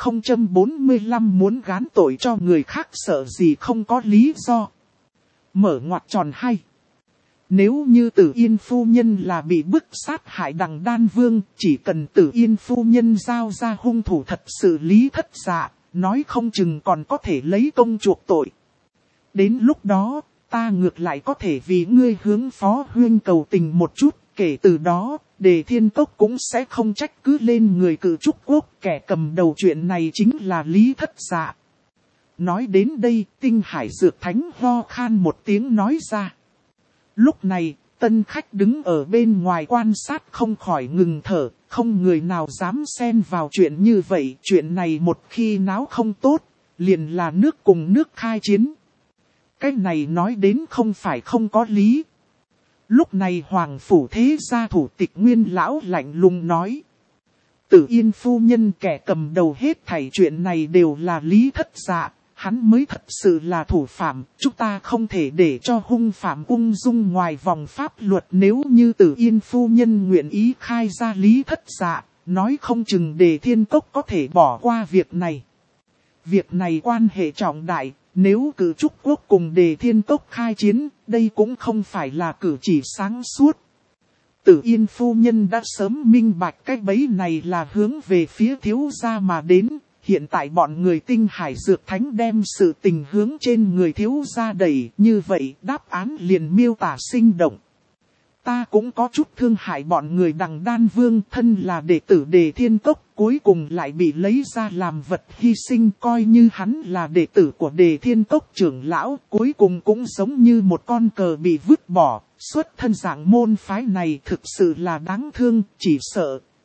1045 muốn gán tội cho người khác sợ gì không có lý do. Mở ngoặc tròn hay. Nếu như Tử Yên phu nhân là bị bức sát hại Đằng Đan Vương, chỉ cần Tử Yên phu nhân giao ra hung thủ thật sự Lý Thất Dạ, nói không chừng còn có thể lấy công chuộc tội. Đến lúc đó, ta ngược lại có thể vì ngươi hướng Phó huynh cầu tình một chút, kể từ đó, Đề Thiên Cốc cũng sẽ không trách cứ lên người cử trúc quốc, kẻ cầm đầu chuyện này chính là Lý Thất Dạ. Nói đến đây, Tinh Hải Dược Thánh ho khan một tiếng nói ra. Lúc này, tân khách đứng ở bên ngoài quan sát không khỏi ngừng thở, không người nào dám xen vào chuyện như vậy. Chuyện này một khi náo không tốt, liền là nước cùng nước khai chiến. Cái này nói đến không phải không có lý. Lúc này Hoàng phủ thế gia thủ tịch Nguyên lão lạnh lùng nói. Tử Yên phu nhân, kẻ cầm đầu hết thảy chuyện này đều là Lý Thất Dạ. Hắn mới thật sự là thủ phạm, chúng ta không thể để cho hung phạm ung dung ngoài vòng pháp luật. Nếu như Tử Yên phu nhân nguyện ý khai ra Lý Thất Dạ, nói không chừng Đề Thiên Cốc có thể bỏ qua việc này. Việc này quan hệ trọng đại, nếu cử trúc quốc cùng Đề Thiên Cốc khai chiến, đây cũng không phải là cử chỉ sáng suốt. Tử Yên phu nhân đã sớm minh bạch cái bẫy này là hướng về phía thiếu gia mà đến. Hiện tại bọn người Tinh Hải Dược Thánh đem sự tình hướng trên người thiếu gia đẩy, như vậy đáp án liền miêu tả sinh động. Ta cũng có chút thương hại bọn người Đằng Đan Vương, thân là đệ tử Đề Thiên Cốc, cuối cùng lại bị lấy ra làm vật hy sinh, coi như hắn là đệ tử của Đề Thiên Cốc trưởng lão, cuối cùng cũng giống như một con cờ bị vứt bỏ. Xuất thân dạng môn phái này thực sự là đáng thương, chỉ sợ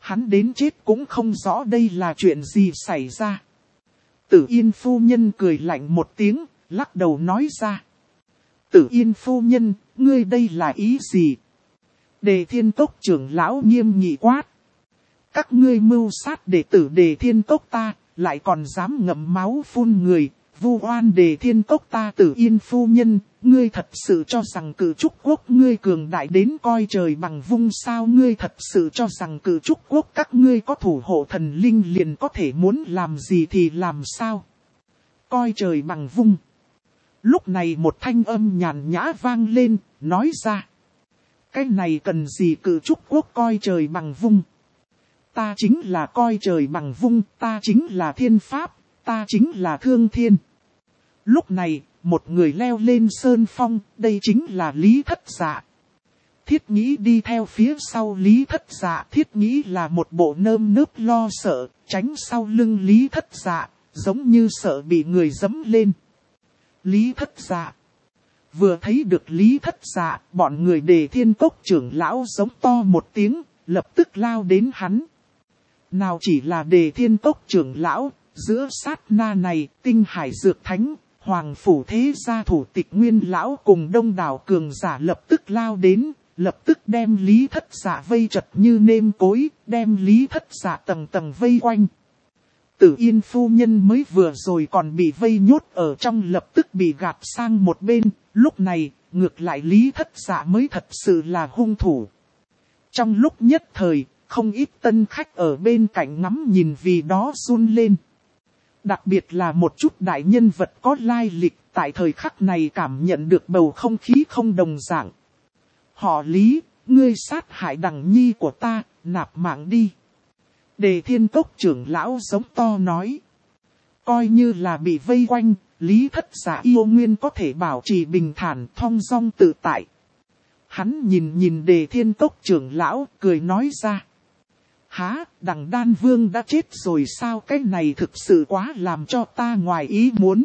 Hắn đến chết cũng không rõ đây là chuyện gì xảy ra. Tử Yên phu nhân cười lạnh một tiếng, lắc đầu nói ra. Tử Yên phu nhân, ngươi đây là ý gì? Đề Thiên Cốc trưởng lão nghiêm nghị quát. Các ngươi mưu sát đệ tử Đề Thiên Cốc ta, lại còn dám ngậm máu phun người, vu oan Đề Thiên Cốc ta. Tử Yên phu nhân, ngươi thật sự cho rằng Cử Trúc Quốc ngươi cường đại đến coi trời bằng vung sao? Ngươi thật sự cho rằng Cử Trúc Quốc các ngươi có thủ hộ thần linh liền có thể muốn làm gì thì làm sao? Coi trời bằng vung. Lúc này một thanh âm nhàn nhã vang lên, nói ra. Cái này cần gì Cử Trúc Quốc coi trời bằng vung? Ta chính là coi trời bằng vung, ta chính là thiên pháp, ta chính là thương thiên. Lúc này, một người leo lên sơn phong, đây chính là Lý Thất Dạ. Thiết Nghĩ đi theo phía sau Lý Thất Dạ. Thiết Nghĩ là một bộ nơm nớp lo sợ, tránh sau lưng Lý Thất Dạ, giống như sợ bị người giẫm lên. Lý Thất Dạ. Vừa thấy được Lý Thất Dạ, bọn người Đề Thiên Cốc trưởng lão giống to một tiếng, lập tức lao đến hắn. Nào chỉ là Đề Thiên Cốc trưởng lão, giữa sát na này, Tinh Hải Dược Thánh, Hoàng Phủ Thế Gia thủ tịch Nguyên lão cùng đông đảo cường giả lập tức lao đến, lập tức đem Lý Thất Dạ vây chật như nêm cối, đem Lý Thất Dạ tầng tầng vây quanh. Tử Yên phu nhân mới vừa rồi còn bị vây nhốt ở trong lập tức bị gạt sang một bên, lúc này, ngược lại Lý Thất Dạ mới thật sự là hung thủ. Trong lúc nhất thời, không ít tân khách ở bên cạnh ngắm nhìn vì đó run lên. Đặc biệt là một chút đại nhân vật có lai lịch, tại thời khắc này cảm nhận được bầu không khí không đồng dạng. Họ Lý, ngươi sát hại Đằng Nhi của ta, nạp mạng đi. Đề Thiên Cốc trưởng lão giống to nói. Coi như là bị vây quanh, Lý Thất Dạ yêu nguyên có thể bảo trì bình thản thong dong tự tại. Hắn nhìn Đề Thiên Cốc trưởng lão, cười nói ra. Hả, Đằng Đan Vương đã chết rồi sao? Cái này thực sự quá làm cho ta ngoài ý muốn.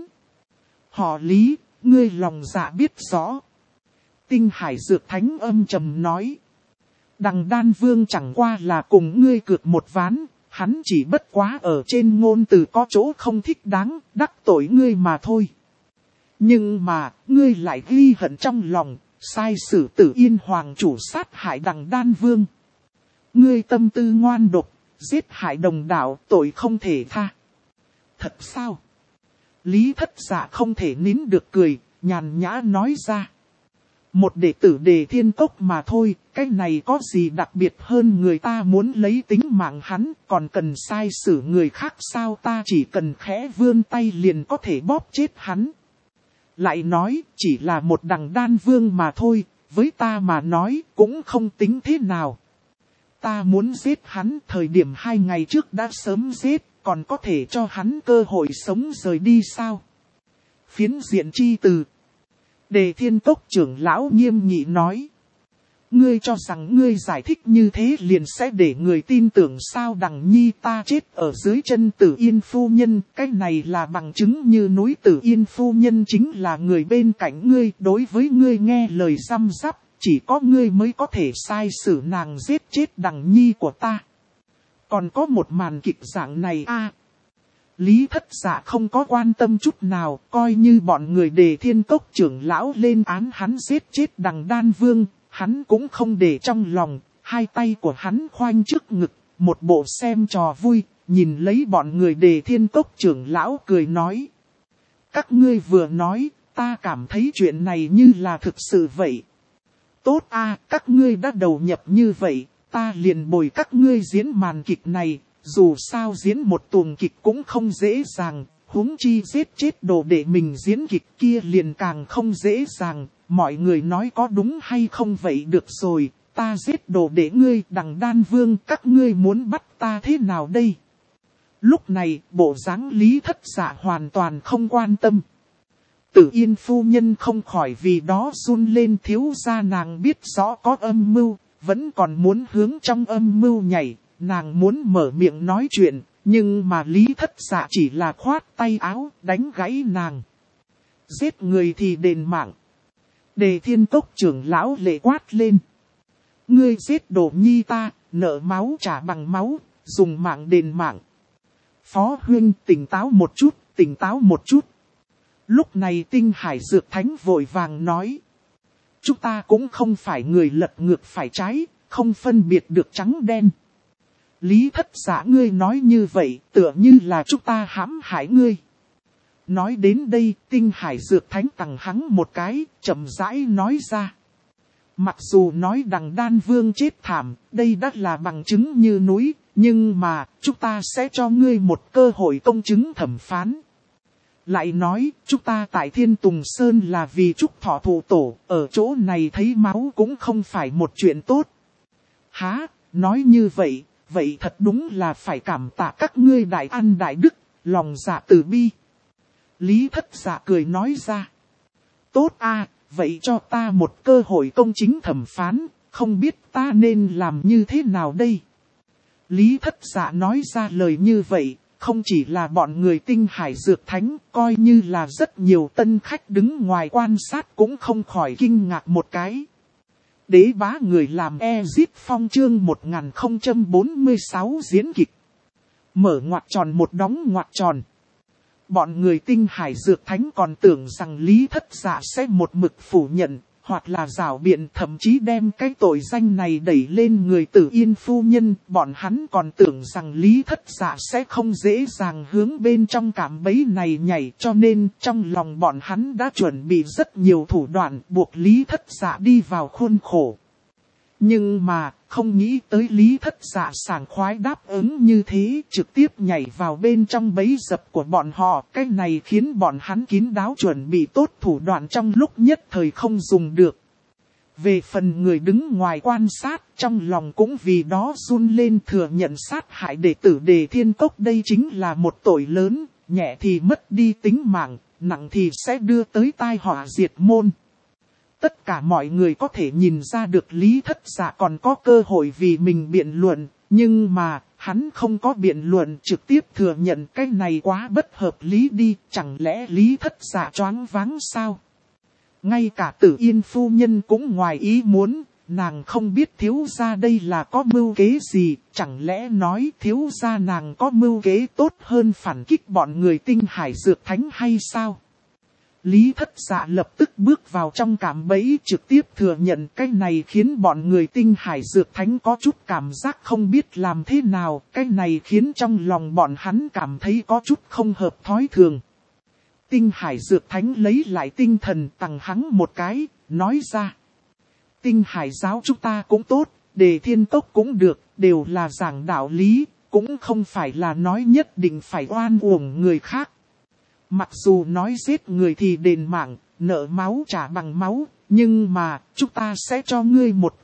Họ Lý, ngươi lòng dạ biết rõ. Tinh Hải Dược Thánh âm trầm nói. Đằng Đan Vương chẳng qua là cùng ngươi cược một ván, hắn chỉ bất quá ở trên ngôn từ có chỗ không thích đáng, đắc tội ngươi mà thôi. Nhưng mà, ngươi lại ghi hận trong lòng, sai sử Tử Yên Hoàng chủ sát hại Đằng Đan Vương. Ngươi tâm tư ngoan độc, giết hại đồng đạo, tội không thể tha. Thật sao? Lý Thất Dạ không thể nín được cười, nhàn nhã nói ra. Một đệ tử Đề Thiên Cốc mà thôi, cái này có gì đặc biệt hơn người ta muốn lấy tính mạng hắn, còn cần sai xử người khác sao? Ta chỉ cần khẽ vươn tay liền có thể bóp chết hắn. Lại nói, chỉ là một Đằng Đan Vương mà thôi, với ta mà nói cũng không tính thế nào. Ta muốn giết hắn thời điểm 2 ngày trước đã sớm giết, còn có thể cho hắn cơ hội sống rời đi sao? Phiến diện chi từ. Đề Thiên Cốc trưởng lão nghiêm nghị nói. Ngươi cho rằng ngươi giải thích như thế liền sẽ để người tin tưởng sao? Đằng Nhi ta chết ở dưới chân Tử Yên phu nhân, cái này là bằng chứng như núi. Tử Yên phu nhân chính là người bên cạnh ngươi, đối với ngươi nghe lời răm rắp, chỉ có ngươi mới có thể sai xử nàng giết chết Đằng Nhi của ta. Còn có một màn kịch dạng này Lý Thất Dạ không có quan tâm chút nào, coi như bọn người Đề Thiên Cốc trưởng lão lên án hắn giết chết Đằng Đan Vương, hắn cũng không để trong lòng, hai tay của hắn khoanh trước ngực, một bộ xem trò vui, nhìn lấy bọn người Đề Thiên Cốc trưởng lão cười nói. Các ngươi vừa nói, ta cảm thấy chuyện này như là thực sự vậy. Tốt các ngươi đã đầu nhập như vậy, ta liền bồi các ngươi diễn màn kịch này. Dù sao diễn một tuồng kịch cũng không dễ dàng, huống chi giết chết đồ đệ mình diễn kịch kia liền càng không dễ dàng, mọi người nói có đúng hay không vậy? Được rồi, ta giết đồ đệ ngươi Đằng Đan Vương, các ngươi muốn bắt ta thế nào đây? Lúc này, bộ dáng Lý Thất Dạ hoàn toàn không quan tâm. Tử Yên phu nhân không khỏi vì đó run lên, thiếu gia nàng biết rõ có âm mưu, vẫn còn muốn hướng trong âm mưu nhảy. Nàng muốn mở miệng nói chuyện, nhưng mà Lý Thất Dạ chỉ là khoát tay áo, đánh gãy nàng. Giết người thì đền mạng. Đề Thiên Cốc trưởng lão lệ quát lên. Ngươi giết đồ nhi ta, nợ máu trả bằng máu, dùng mạng đền mạng. Phó huynh tỉnh táo một chút, tỉnh táo một chút. Lúc này Tinh Hải Dược Thánh vội vàng nói. Chúng ta cũng không phải người lật ngược phải trái, không phân biệt được trắng đen. Lý Thất Dạ ngươi nói như vậy, tựa như là chúng ta hãm hại ngươi. Nói đến đây, Tinh Hải Dược Thánh tằng hắn một cái, chậm rãi nói ra. Mặc dù nói Đằng Đan Vương chết thảm, đây đã là bằng chứng như núi, nhưng mà, chúng ta sẽ cho ngươi một cơ hội công chứng thẩm phán. Lại nói, chúng ta tại Thiên Tùng Sơn là vì chúc thọ thụ tổ, ở chỗ này thấy máu cũng không phải một chuyện tốt. Hả, nói như vậy, vậy thật đúng là phải cảm tạ các ngươi đại ăn đại đức, lòng dạ từ bi. Lý Thất Dạ cười nói ra. Tốt a, vậy cho ta một cơ hội công chính thẩm phán, không biết ta nên làm như thế nào đây? Lý Thất Dạ nói ra lời như vậy, không chỉ là bọn người Tinh Hải Dược Thánh, coi như là rất nhiều tân khách đứng ngoài quan sát cũng không khỏi kinh ngạc một cái. Đế bá người làm Ezip Phong chương 1046 diễn kịch. Mở ngoặc tròn một đóng ngoặc tròn. Bọn người Tinh Hải Dược Thánh còn tưởng rằng Lý Thất Dạ sẽ một mực phủ nhận, hoặc là rảo biện, thậm chí đem cái tội danh này đẩy lên người Tử Yên phu nhân. Bọn hắn còn tưởng rằng Lý Thất Dạ sẽ không dễ dàng hướng bên trong cạm bẫy này nhảy, cho nên trong lòng bọn hắn đã chuẩn bị rất nhiều thủ đoạn buộc Lý Thất Dạ đi vào khuôn khổ. Nhưng mà, không nghĩ tới Lý Thất Dạ sảng khoái đáp ứng như thế, trực tiếp nhảy vào bên trong bẫy dập của bọn họ. Cái này khiến bọn hắn kín đáo chuẩn bị tốt thủ đoạn trong lúc nhất thời không dùng được. Về phần người đứng ngoài quan sát, trong lòng cũng vì đó run lên, thừa nhận sát hại đệ tử Đề Thiên Cốc đây chính là một tội lớn, nhẹ thì mất đi tính mạng, nặng thì sẽ đưa tới tai họa diệt môn. Tất cả mọi người có thể nhìn ra được Lý Thất Dạ còn có cơ hội vì mình biện luận, nhưng mà, hắn không có biện luận, trực tiếp thừa nhận cái này quá bất hợp lý đi, chẳng lẽ Lý Thất Dạ choáng váng sao? Ngay cả Tử Yên phu nhân cũng ngoài ý muốn, nàng không biết thiếu gia đây là có mưu kế gì, chẳng lẽ nói thiếu gia nàng có mưu kế tốt hơn phản kích bọn người Tinh Hải Dược Thánh hay sao? Lý Thất Dạ lập tức bước vào trong cạm bẫy, trực tiếp thừa nhận cái này khiến bọn người Tinh Hải Dược Thánh có chút cảm giác không biết làm thế nào. Cái này khiến trong lòng bọn hắn cảm thấy có chút không hợp thói thường. Tinh Hải Dược Thánh lấy lại tinh thần tằng hắn một cái, nói ra. Tinh Hải giáo chúng ta cũng tốt, Đề Thiên Cốc cũng được, đều là giảng đạo lý, cũng không phải là nói nhất định phải oan uổng người khác. Mặc dù nói giết người thì đền mạng, nợ máu trả bằng máu, nhưng mà chúng ta sẽ cho ngươi một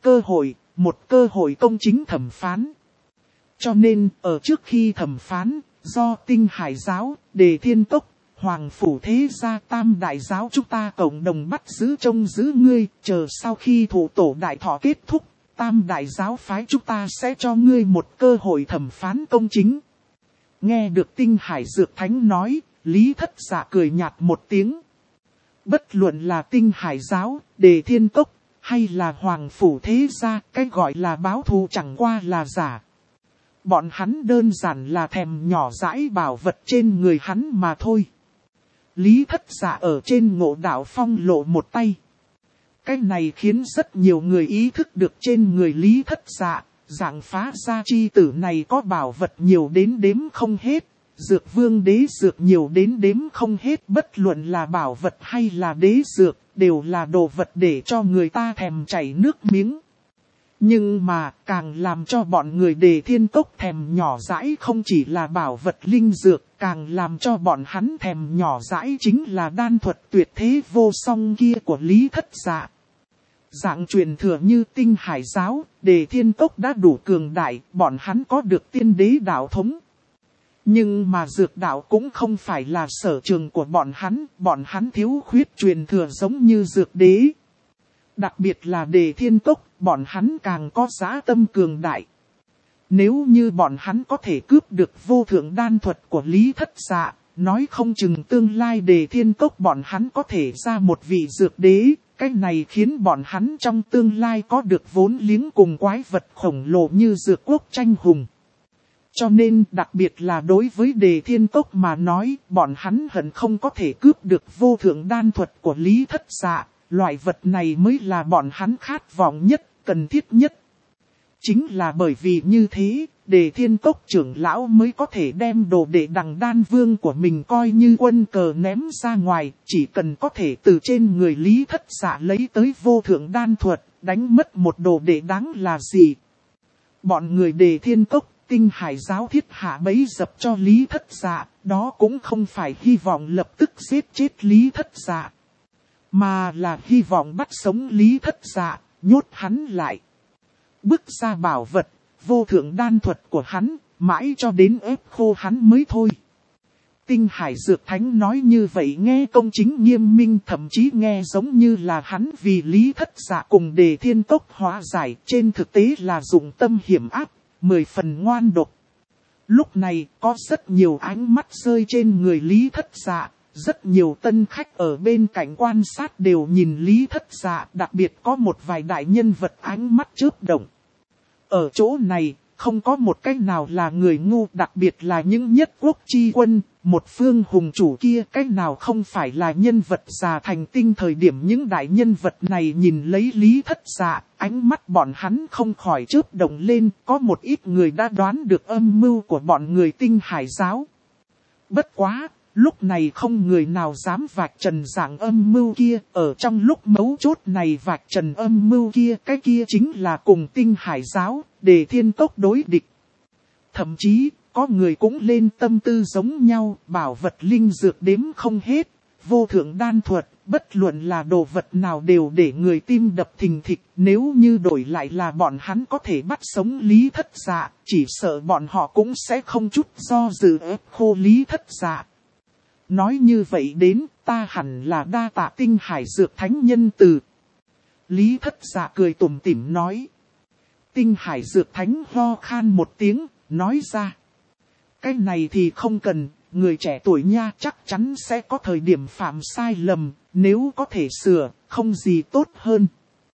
cơ hội công chính thẩm phán. Cho nên, ở trước khi thẩm phán, do Tinh Hải giáo, Đề Thiên Cốc, Hoàng Phủ Thế Gia Tam Đại Giáo chúng ta cộng đồng bắt giữ trông giữ ngươi, chờ sau khi thụ tổ đại thọ kết thúc, Tam Đại Giáo phái chúng ta sẽ cho ngươi một cơ hội thẩm phán công chính. Nghe được Tinh Hải Dược Thánh nói, Lý Thất Dạ cười nhạt một tiếng. Bất luận là Tinh Hải giáo, Đề Thiên Cốc, hay là Hoàng Phủ Thế Gia, cái gọi là báo thù chẳng qua là giả. Bọn hắn đơn giản là thèm nhỏ dãi bảo vật trên người hắn mà thôi. Lý Thất Dạ ở trên Ngộ Đạo Phong lộ một tay. Cái này khiến rất nhiều người ý thức được trên người Lý Thất Dạ, dạng phá gia chi tử này có bảo vật nhiều đến đếm không hết. Dược vương đế dược nhiều đến đếm không hết, bất luận là bảo vật hay là đế dược, đều là đồ vật để cho người ta thèm chảy nước miếng. Nhưng mà, càng làm cho bọn người Đề Thiên Cốc thèm nhỏ dãi không chỉ là bảo vật linh dược, càng làm cho bọn hắn thèm nhỏ dãi chính là đan thuật tuyệt thế vô song kia của Lý Thất Dạ. Dạng truyền thừa như Tinh Hải giáo, Đề Thiên Cốc đã đủ cường đại, bọn hắn có được tiên đế đạo thống. Nhưng mà dược đạo cũng không phải là sở trường của bọn hắn thiếu khuyết truyền thừa giống như dược đế. Đặc biệt là Đề Thiên Cốc, bọn hắn càng có dã tâm cường đại. Nếu như bọn hắn có thể cướp được vô thượng đan thuật của Lý Thất Dạ, nói không chừng tương lai Đề Thiên Cốc bọn hắn có thể ra một vị dược đế, cái này khiến bọn hắn trong tương lai có được vốn liếng cùng quái vật khổng lồ như Dược Quốc tranh hùng. Cho nên đặc biệt là đối với Đề Thiên Cốc mà nói, bọn hắn hận không có thể cướp được vô thượng đan thuật của Lý Thất Dạ, loại vật này mới là bọn hắn khát vọng nhất, cần thiết nhất. Chính là bởi vì như thế, Đề Thiên Cốc trưởng lão mới có thể đem đồ đệ Đằng Đan Vương của mình coi như quân cờ ném ra ngoài, chỉ cần có thể từ trên người Lý Thất Dạ lấy tới vô thượng đan thuật, đánh mất một đồ đệ đáng là gì. Bọn người Đề Thiên Cốc, Tinh Hải giáo thiết hạ bẫy dập cho Lý Thất Dạ, đó cũng không phải hy vọng lập tức giết chết Lý Thất Dạ, mà là hy vọng bắt sống Lý Thất Dạ, nhốt hắn lại. Bước ra bảo vật, vô thượng đan thuật của hắn, mãi cho đến ép khô hắn mới thôi. Tinh Hải Dược Thánh nói như vậy nghe công chính nghiêm minh, thậm chí nghe giống như là hắn vì Lý Thất Dạ cùng Đề Thiên Cốc hóa giải, trên thực tế là dụng tâm hiểm ác, 10 phần ngoan độc. Lúc này có rất nhiều ánh mắt rơi trên người Lý Thất Dạ, rất nhiều tân khách ở bên cạnh quan sát đều nhìn Lý Thất Dạ, đặc biệt có một vài đại nhân vật ánh mắt chớp động. Ở chỗ này, không có một cách nào là người ngu, đặc biệt là những nhất quốc chi quân, một phương hùng chủ kia, cách nào không phải là nhân vật già thành tinh. Thời điểm những đại nhân vật này nhìn lấy Lý Thất Dạ, ánh mắt bọn hắn không khỏi chớp động lên, có một ít người đã đoán được âm mưu của bọn người Tinh Hải giáo. Bất quá, lúc này không người nào dám vạch trần dạng âm mưu kia, ở trong lúc mấu chốt này vạch trần âm mưu kia, cái kia chính là cùng Tinh Hải giáo, Đề Thiên Cốc đối địch. Thậm chí, có người cũng lên tâm tư giống nhau, bảo vật linh dược đếm không hết, vô thượng đan thuật, bất luận là đồ vật nào đều để người tim đập thình thịch, nếu như đổi lại là bọn hắn có thể bắt sống Lý Thất Dạ, chỉ sợ bọn họ cũng sẽ không chút do dự ép khô Lý Thất Dạ. Nói như vậy đến, ta hẳn là đa tạ Tinh Hải Dược Thánh nhân từ. Lý Thất Dạ cười tủm tỉm nói. Tinh Hải Dược Thánh ho khan một tiếng, nói ra. Cái này thì không cần, người trẻ tuổi nha, chắc chắn sẽ có thời điểm phạm sai lầm, nếu có thể sửa, không gì tốt hơn.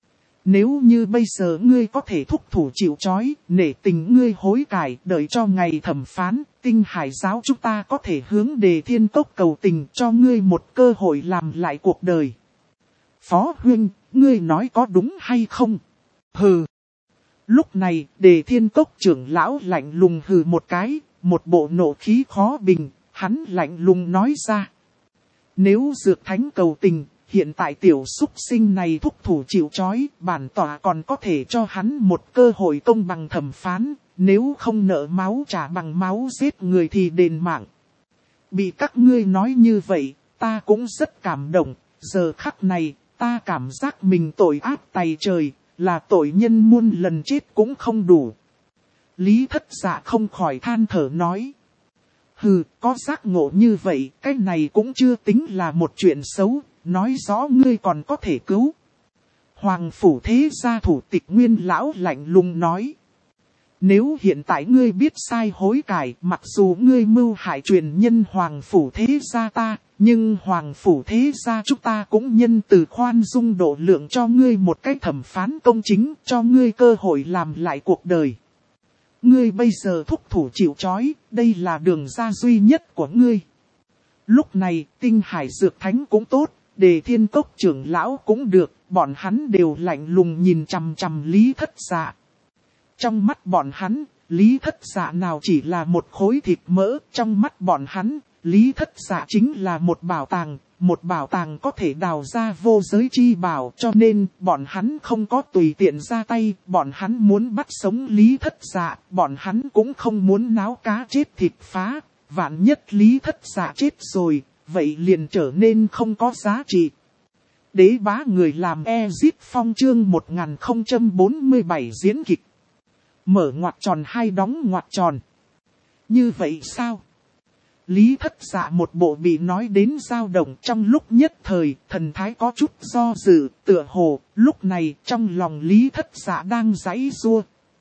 Nếu như bây giờ ngươi có thể thúc thủ chịu trói, nể tình ngươi hối cải, đợi cho ngày thẩm phán, Tinh Hải giáo chúng ta có thể hướng Đề Thiên Cốc cầu tình cho ngươi một cơ hội làm lại cuộc đời. Phó huynh, ngươi nói có đúng hay không? Hừ. Lúc này, Đề Thiên Cốc trưởng lão lạnh lùng hừ một cái, một bộ nộ khí khó bình, hắn lạnh lùng nói ra. Nếu Dược Thánh cầu tình, hiện tại tiểu súc sinh này thúc thủ chịu trói, bản tòa còn có thể cho hắn một cơ hội công bằng thẩm phán, nếu không nợ máu trả bằng máu giết người thì đền mạng. Bị các ngươi nói như vậy, ta cũng rất cảm động, giờ khắc này, ta cảm giác mình tội ác tày trời, là tội nhân muôn lần chết cũng không đủ. Lý Thất Dạ không khỏi than thở nói. Hừ, có giác ngộ như vậy, cái này cũng chưa tính là một chuyện xấu, nói rõ ngươi còn có thể cứu. Hoàng phủ thế gia thủ tịch Nguyên lão lạnh lùng nói. Nếu hiện tại ngươi biết sai hối cải, mặc dù ngươi mưu hại truyền nhân Hoàng phủ thế gia ta, nhưng Hoàng phủ thế gia chúng ta cũng nhân từ khoan dung độ lượng cho ngươi một cách thẩm phán công chính, cho ngươi cơ hội làm lại cuộc đời. Ngươi bây giờ thúc thủ chịu trói, đây là đường ra duy nhất của ngươi. Lúc này, Tinh Hải Dược Thánh cũng tốt, Đề Thiên Cốc trưởng lão cũng được, bọn hắn đều lạnh lùng nhìn chằm chằm Lý Thất Dạ. Trong mắt bọn hắn, Lý Thất Dạ nào chỉ là một khối thịt mỡ, trong mắt bọn hắn, Lý Thất Dạ chính là một bảo tàng có thể đào ra vô giới chi bảo, cho nên bọn hắn không có tùy tiện ra tay, bọn hắn muốn bắt sống Lý Thất Dạ, bọn hắn cũng không muốn náo cá chết thịt phá, vạn nhất Lý Thất Dạ chết rồi, vậy liền trở nên không có giá trị. Đế bá người làm Ezit Phong chương 1047 diễn kịch. Mở ngoặc tròn hay đóng ngoặc tròn. Như vậy sao? Lý Thất Dạ một bộ bị nói đến dao động, trong lúc nhất thời, thần thái có chút do dự, tựa hồ, lúc này trong lòng Lý Thất Dạ đang giãy giụa.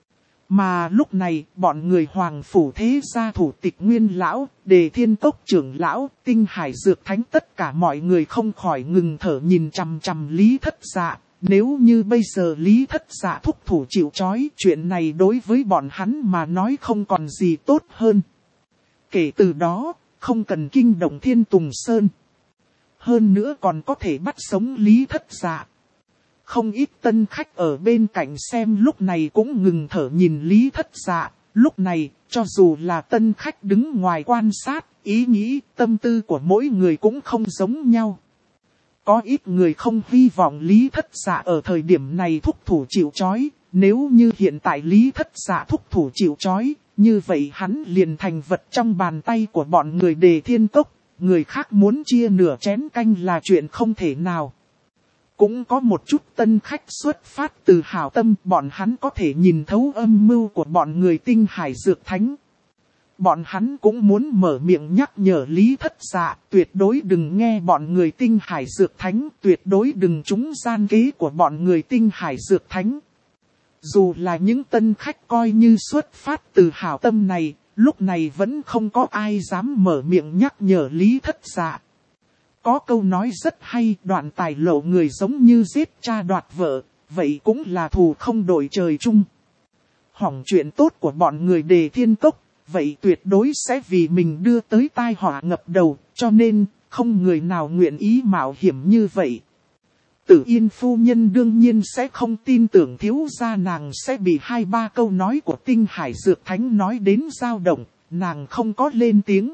Mà lúc này, bọn người Hoàng Phủ Thế Gia thủ tịch Nguyên Lão, Đề Thiên Cốc trưởng Lão, Tinh Hải Dược Thánh tất cả mọi người không khỏi ngừng thở nhìn chằm chằm Lý Thất Dạ. Nếu như bây giờ Lý Thất Dạ thúc thủ chịu trói, chuyện này đối với bọn hắn mà nói không còn gì tốt hơn. Kể từ đó, không cần kinh động Thiên Tùng Sơn. Hơn nữa còn có thể bắt sống Lý Thất Dạ. Không ít tân khách ở bên cạnh xem lúc này cũng ngừng thở nhìn Lý Thất Dạ. Lúc này, cho dù là tân khách đứng ngoài quan sát, ý nghĩ, tâm tư của mỗi người cũng không giống nhau. Có ít người không hy vọng Lý Thất Dạ ở thời điểm này thúc thủ chịu trói. Nếu như hiện tại Lý Thất Dạ thúc thủ chịu trói, như vậy hắn liền thành vật trong bàn tay của bọn người Đề Thiên Cốc. Người khác muốn chia nửa chén canh là chuyện không thể nào. Cũng có một chút tân khách xuất phát từ hảo tâm, bọn hắn có thể nhìn thấu âm mưu của bọn người Tinh Hải Dược Thánh. Bọn hắn cũng muốn mở miệng nhắc nhở Lý Thất Dạ, tuyệt đối đừng nghe bọn người Tinh Hải Dược Thánh, tuyệt đối đừng trúng gian kế của bọn người Tinh Hải Dược Thánh. Dù là những tân khách coi như xuất phát từ hảo tâm này, lúc này vẫn không có ai dám mở miệng nhắc nhở Lý Thất Dạ. Có câu nói rất hay, đoạn tài lộ người giống như giết cha đoạt vợ, vậy cũng là thù không đổi trời chung. Hỏng chuyện tốt của bọn người Đề Thiên Cốc, vậy tuyệt đối sẽ vì mình đưa tới tai họa ngập đầu, cho nên không người nào nguyện ý mạo hiểm như vậy. Tử Yên phu nhân đương nhiên sẽ không tin tưởng thiếu gia nàng sẽ bị 2-3 câu nói của Tinh Hải Dược Thánh nói đến dao động, nàng không có lên tiếng.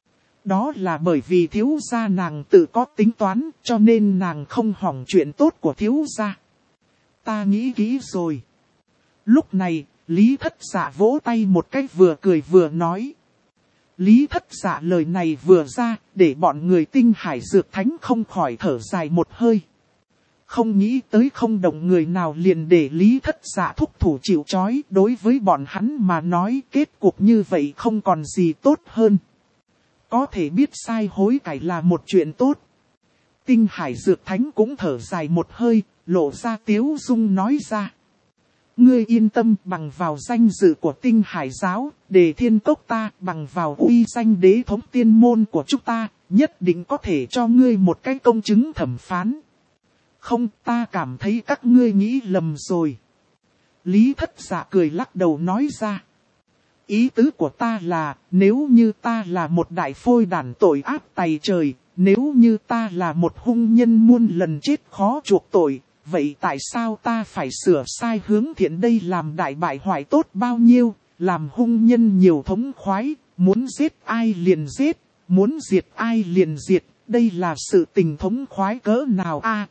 Đó là bởi vì thiếu gia nàng tự có tính toán, cho nên nàng không hỏng chuyện tốt của thiếu gia. Ta nghĩ kỹ rồi. Lúc này, Lý Thất Dạ vỗ tay một cách vừa cười vừa nói. Lý Thất Dạ lời này vừa ra, để bọn người Tinh Hải Dược Thánh không khỏi thở dài một hơi. Không nghĩ tới không động người nào liền để Lý Thất Dạ thúc thủ chịu trói, đối với bọn hắn mà nói kết cục như vậy không còn gì tốt hơn. Có thể biết sai hối cải là một chuyện tốt. Tinh Hải Dược Thánh cũng thở dài một hơi, lộ ra tiếu dung nói ra. Ngươi yên tâm, bằng vào danh dự của Tinh Hải Giáo, Đề Thiên Cốc ta, bằng vào uy danh đế thống tiên môn của chúng ta, nhất định có thể cho ngươi một cái công chứng thẩm phán. Không, ta cảm thấy các ngươi nghĩ lầm rồi. Lý Thất Dạ cười lắc đầu nói ra. Ý tứ của ta là, nếu như ta là một đại phôi đản tội ác tày trời, nếu như ta là một hung nhân muôn lần chết khó chuộc tội, vậy tại sao ta phải sửa sai hướng thiện đây làm đại bại hoại tốt bao nhiêu, làm hung nhân nhiều thống khoái, muốn giết ai liền giết, muốn diệt ai liền diệt, đây là sự tình thống khoái cỡ nào a?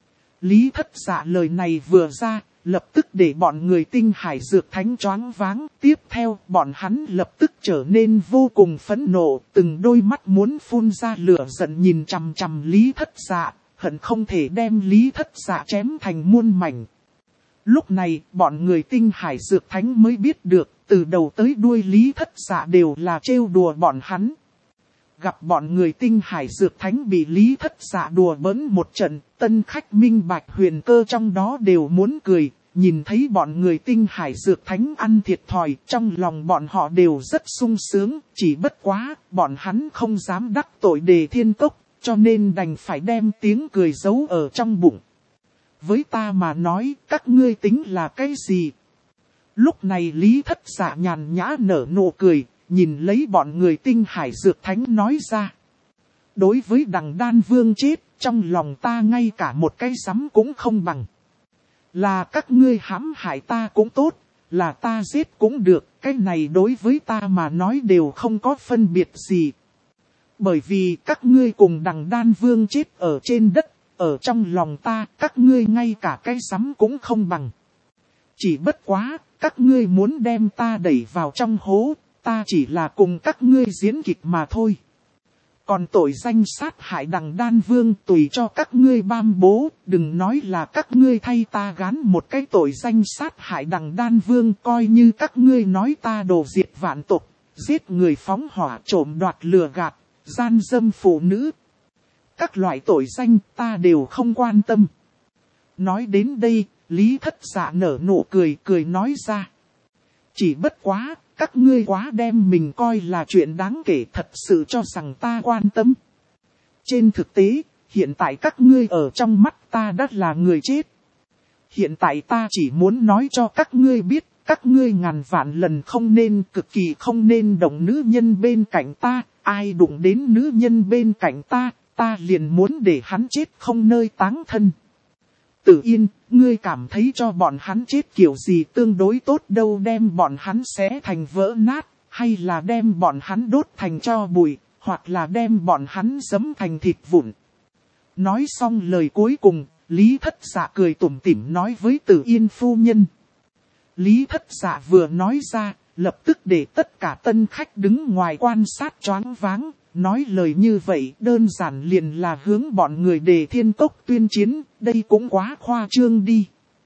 Lý Thất Dạ lời này vừa ra, lập tức để bọn người Tinh Hải Dược Thánh choáng váng. Tiếp theo, bọn hắn lập tức trở nên vô cùng phẫn nộ, từng đôi mắt muốn phun ra lửa giận nhìn chằm chằm Lý Thất Dạ, hận không thể đem Lý Thất Dạ chém thành muôn mảnh. Lúc này, bọn người Tinh Hải Dược Thánh mới biết được, từ đầu tới đuôi Lý Thất Dạ đều là trêu đùa bọn hắn. Gặp bọn người Tinh Hải Dược Thánh bị Lý Thất Dạ đùa bỡn một trận, tân khách minh bạch huyền cơ trong đó đều muốn cười, nhìn thấy bọn người Tinh Hải Dược Thánh ăn thiệt thòi, trong lòng bọn họ đều rất sung sướng, chỉ bất quá, bọn hắn không dám đắc tội Đề Thiên Cốc, cho nên đành phải đem tiếng cười giấu ở trong bụng. Với ta mà nói, các ngươi tính là cái gì? Lúc này Lý Thất Dạ nhàn nhã nở nụ cười, nhìn lấy bọn người Tinh Hải Dược Thánh nói ra. Đối với Đằng Đan Vương chết, trong lòng ta ngay cả một cái sắm cũng không bằng. Là các ngươi hãm hại ta cũng tốt, là ta giết cũng được, cái này đối với ta mà nói đều không có phân biệt gì. Bởi vì các ngươi cùng Đằng Đan Vương chết ở trên đất, ở trong lòng ta, các ngươi ngay cả cái sắm cũng không bằng. Chỉ bất quá, các ngươi muốn đem ta đẩy vào trong hố, ta chỉ là cùng các ngươi diễn kịch mà thôi. Còn tội danh sát hại Đằng Đan Vương tùy cho các ngươi bam bố, đừng nói là các ngươi thay ta gán một cái tội danh sát hại Đằng Đan Vương, coi như các ngươi nói ta đổ diệt vạn tộc, giết người phóng hỏa trộm đoạt lừa gạt, gian dâm phụ nữ. Các loại tội danh ta đều không quan tâm. Nói đến đây, Lý Thất Dạ nở nụ cười, cười nói ra. Chỉ bất quá, các ngươi quá đem mình coi là chuyện đáng kể, thật sự cho rằng ta quan tâm. Trên thực tế, hiện tại các ngươi ở trong mắt ta đã là người chết. Hiện tại ta chỉ muốn nói cho các ngươi biết, các ngươi ngàn vạn lần không nên, cực kỳ không nên động nữ nhân bên cạnh ta. Ai đụng đến nữ nhân bên cạnh ta, ta liền muốn để hắn chết không nơi táng thân. Tử Yên, ngươi cảm thấy cho bọn hắn chết kiểu gì tương đối tốt đâu, đem bọn hắn xé thành vỡ nát, hay là đem bọn hắn đốt thành tro bụi, hoặc là đem bọn hắn giẫm thành thịt vụn. Nói xong lời cuối cùng, Lý Thất Dạ cười tủm tỉm nói với Tử Yên phu nhân. Lý Thất Dạ vừa nói ra, lập tức để tất cả tân khách đứng ngoài quan sát choáng váng. Nói lời như vậy đơn giản liền là hướng bọn người Đề Thiên Cốc tuyên chiến, đây cũng quá khoa trương đi.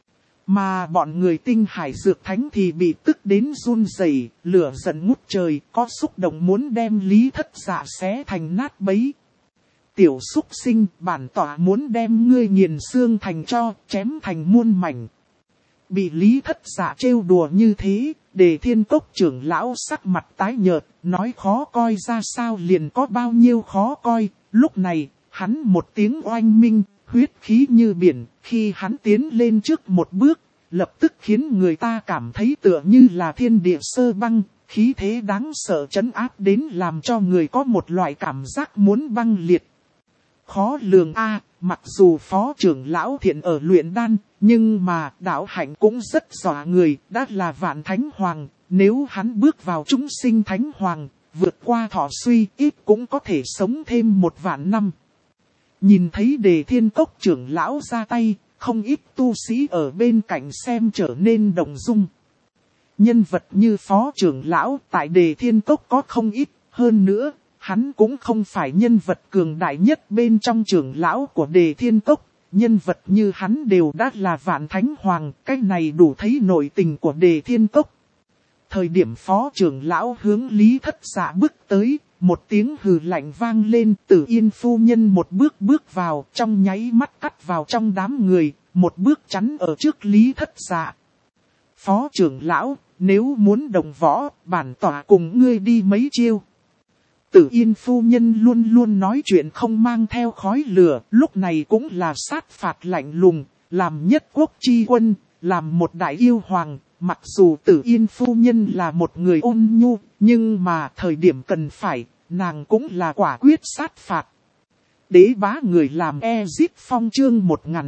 Mà bọn người Tinh Hải Dược Thánh thì bị tức đến run rẩy, lửa giận ngút trời, có xúc động muốn đem Lý Thất Dạ xé thành nát bấy. Tiểu xúc sinh, bản tỏa muốn đem ngươi nghiền xương thành tro, chém thành muôn mảnh. Bị Lý Thất Dạ trêu đùa như thế, Đề Thiên Cốc trưởng lão sắc mặt tái nhợt, nói khó coi ra sao liền có bao nhiêu khó coi. Lúc này, hắn một tiếng oanh minh, huyết khí như biển, khi hắn tiến lên trước một bước, lập tức khiến người ta cảm thấy tựa như là thiên địa sơ băng, khí thế đáng sợ trấn áp đến làm cho người có một loại cảm giác muốn băng liệt. Khó lường a, mặc dù phó trưởng lão thiện ở luyện đan, nhưng mà đạo hạnh cũng rất dọa người, đã là vạn thánh hoàng, nếu hắn bước vào chúng sinh thánh hoàng, vượt qua thọ suy ít cũng có thể sống thêm 1 vạn năm. Nhìn thấy Đề Thiên Cốc trưởng lão ra tay, không ít tu sĩ ở bên cạnh xem trở nên động dung. Nhân vật như phó trưởng lão tại Đề Thiên Cốc có không ít, hơn nữa, hắn cũng không phải nhân vật cường đại nhất bên trong trưởng lão của Đề Thiên Cốc. Nhân vật như hắn đều đã là vạn thánh hoàng, cái này đủ thấy nội tình của Đề Thiên Cốc. Thời điểm phó trưởng lão hướng Lý Thất Dạ bước tới, một tiếng hừ lạnh vang lên, Tử Yên phu nhân một bước bước vào, trong nháy mắt cắt vào trong đám người, một bước chắn ở trước Lý Thất Dạ. Phó trưởng lão, nếu muốn đồng võ, bản tỏa cùng ngươi đi mấy chiêu. Tử Yên phu nhân luôn luôn nói chuyện không mang theo khói lửa, lúc này cũng là sát phạt lạnh lùng, làm nhất quốc chi quân, làm một đại yêu hoàng. Mặc dù Tử Yên phu nhân là một người ôn nhu, nhưng mà thời điểm cần phải, nàng cũng là quả quyết sát phạt. Đế bá người làm Ezip Phong chương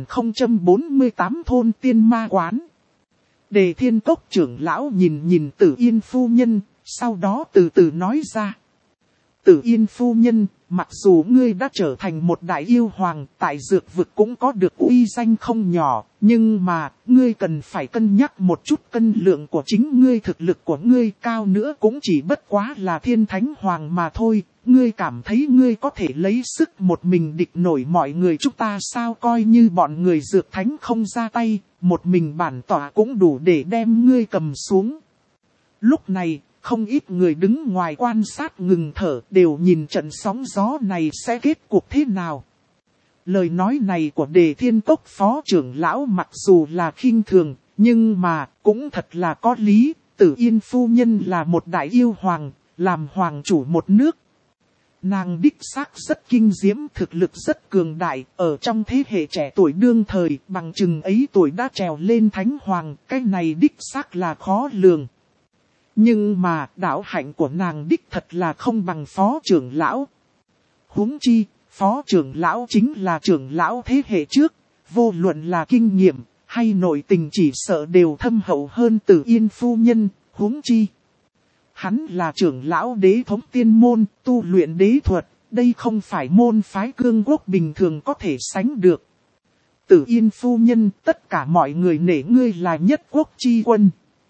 1048 thôn tiên ma quán. Đề Thiên Cốc trưởng lão nhìn Tử Yên phu nhân, sau đó từ từ nói ra. Tử Yên phu nhân, mặc dù ngươi đã trở thành một đại yêu hoàng, tại dược vực cũng có được uy danh không nhỏ, nhưng mà, ngươi cần phải cân nhắc một chút cân lượng của chính ngươi, thực lực của ngươi cao nữa cũng chỉ bất quá là thiên thánh hoàng mà thôi. Ngươi cảm thấy ngươi có thể lấy sức một mình địch nổi mọi người chúng ta sao, coi như bọn người dược thánh không ra tay, một mình bản tỏa cũng đủ để đem ngươi cầm xuống. Lúc này, không ít người đứng ngoài quan sát ngừng thở, đều nhìn trận sóng gió này sẽ kết cuộc thế nào. Lời nói này của Đề Thiên Cốc phó trưởng lão mặc dù là khinh thường, nhưng mà cũng thật là có lý. Tử Yên phu nhân là một đại yêu hoàng, làm hoàng chủ một nước. Nàng đích xác rất kinh diễm, thực lực rất cường đại, ở trong thế hệ trẻ tuổi đương thời, bằng chừng ấy tuổi đã trèo lên thánh hoàng, cái này đích xác là khó lường. Nhưng mà đạo hạnh của nàng đích thật là không bằng phó trưởng lão. Huống chi, phó trưởng lão chính là trưởng lão thế hệ trước, vô luận là kinh nghiệm hay nội tình chỉ sợ đều thâm hậu hơn Tử Yên phu nhân. Huống chi, hắn là trưởng lão đế thống tiên môn, tu luyện đế thuật, đây không phải môn phái cương quốc bình thường có thể sánh được. Tử Yên phu nhân, tất cả mọi người nể ngươi là nhất quốc chi quân.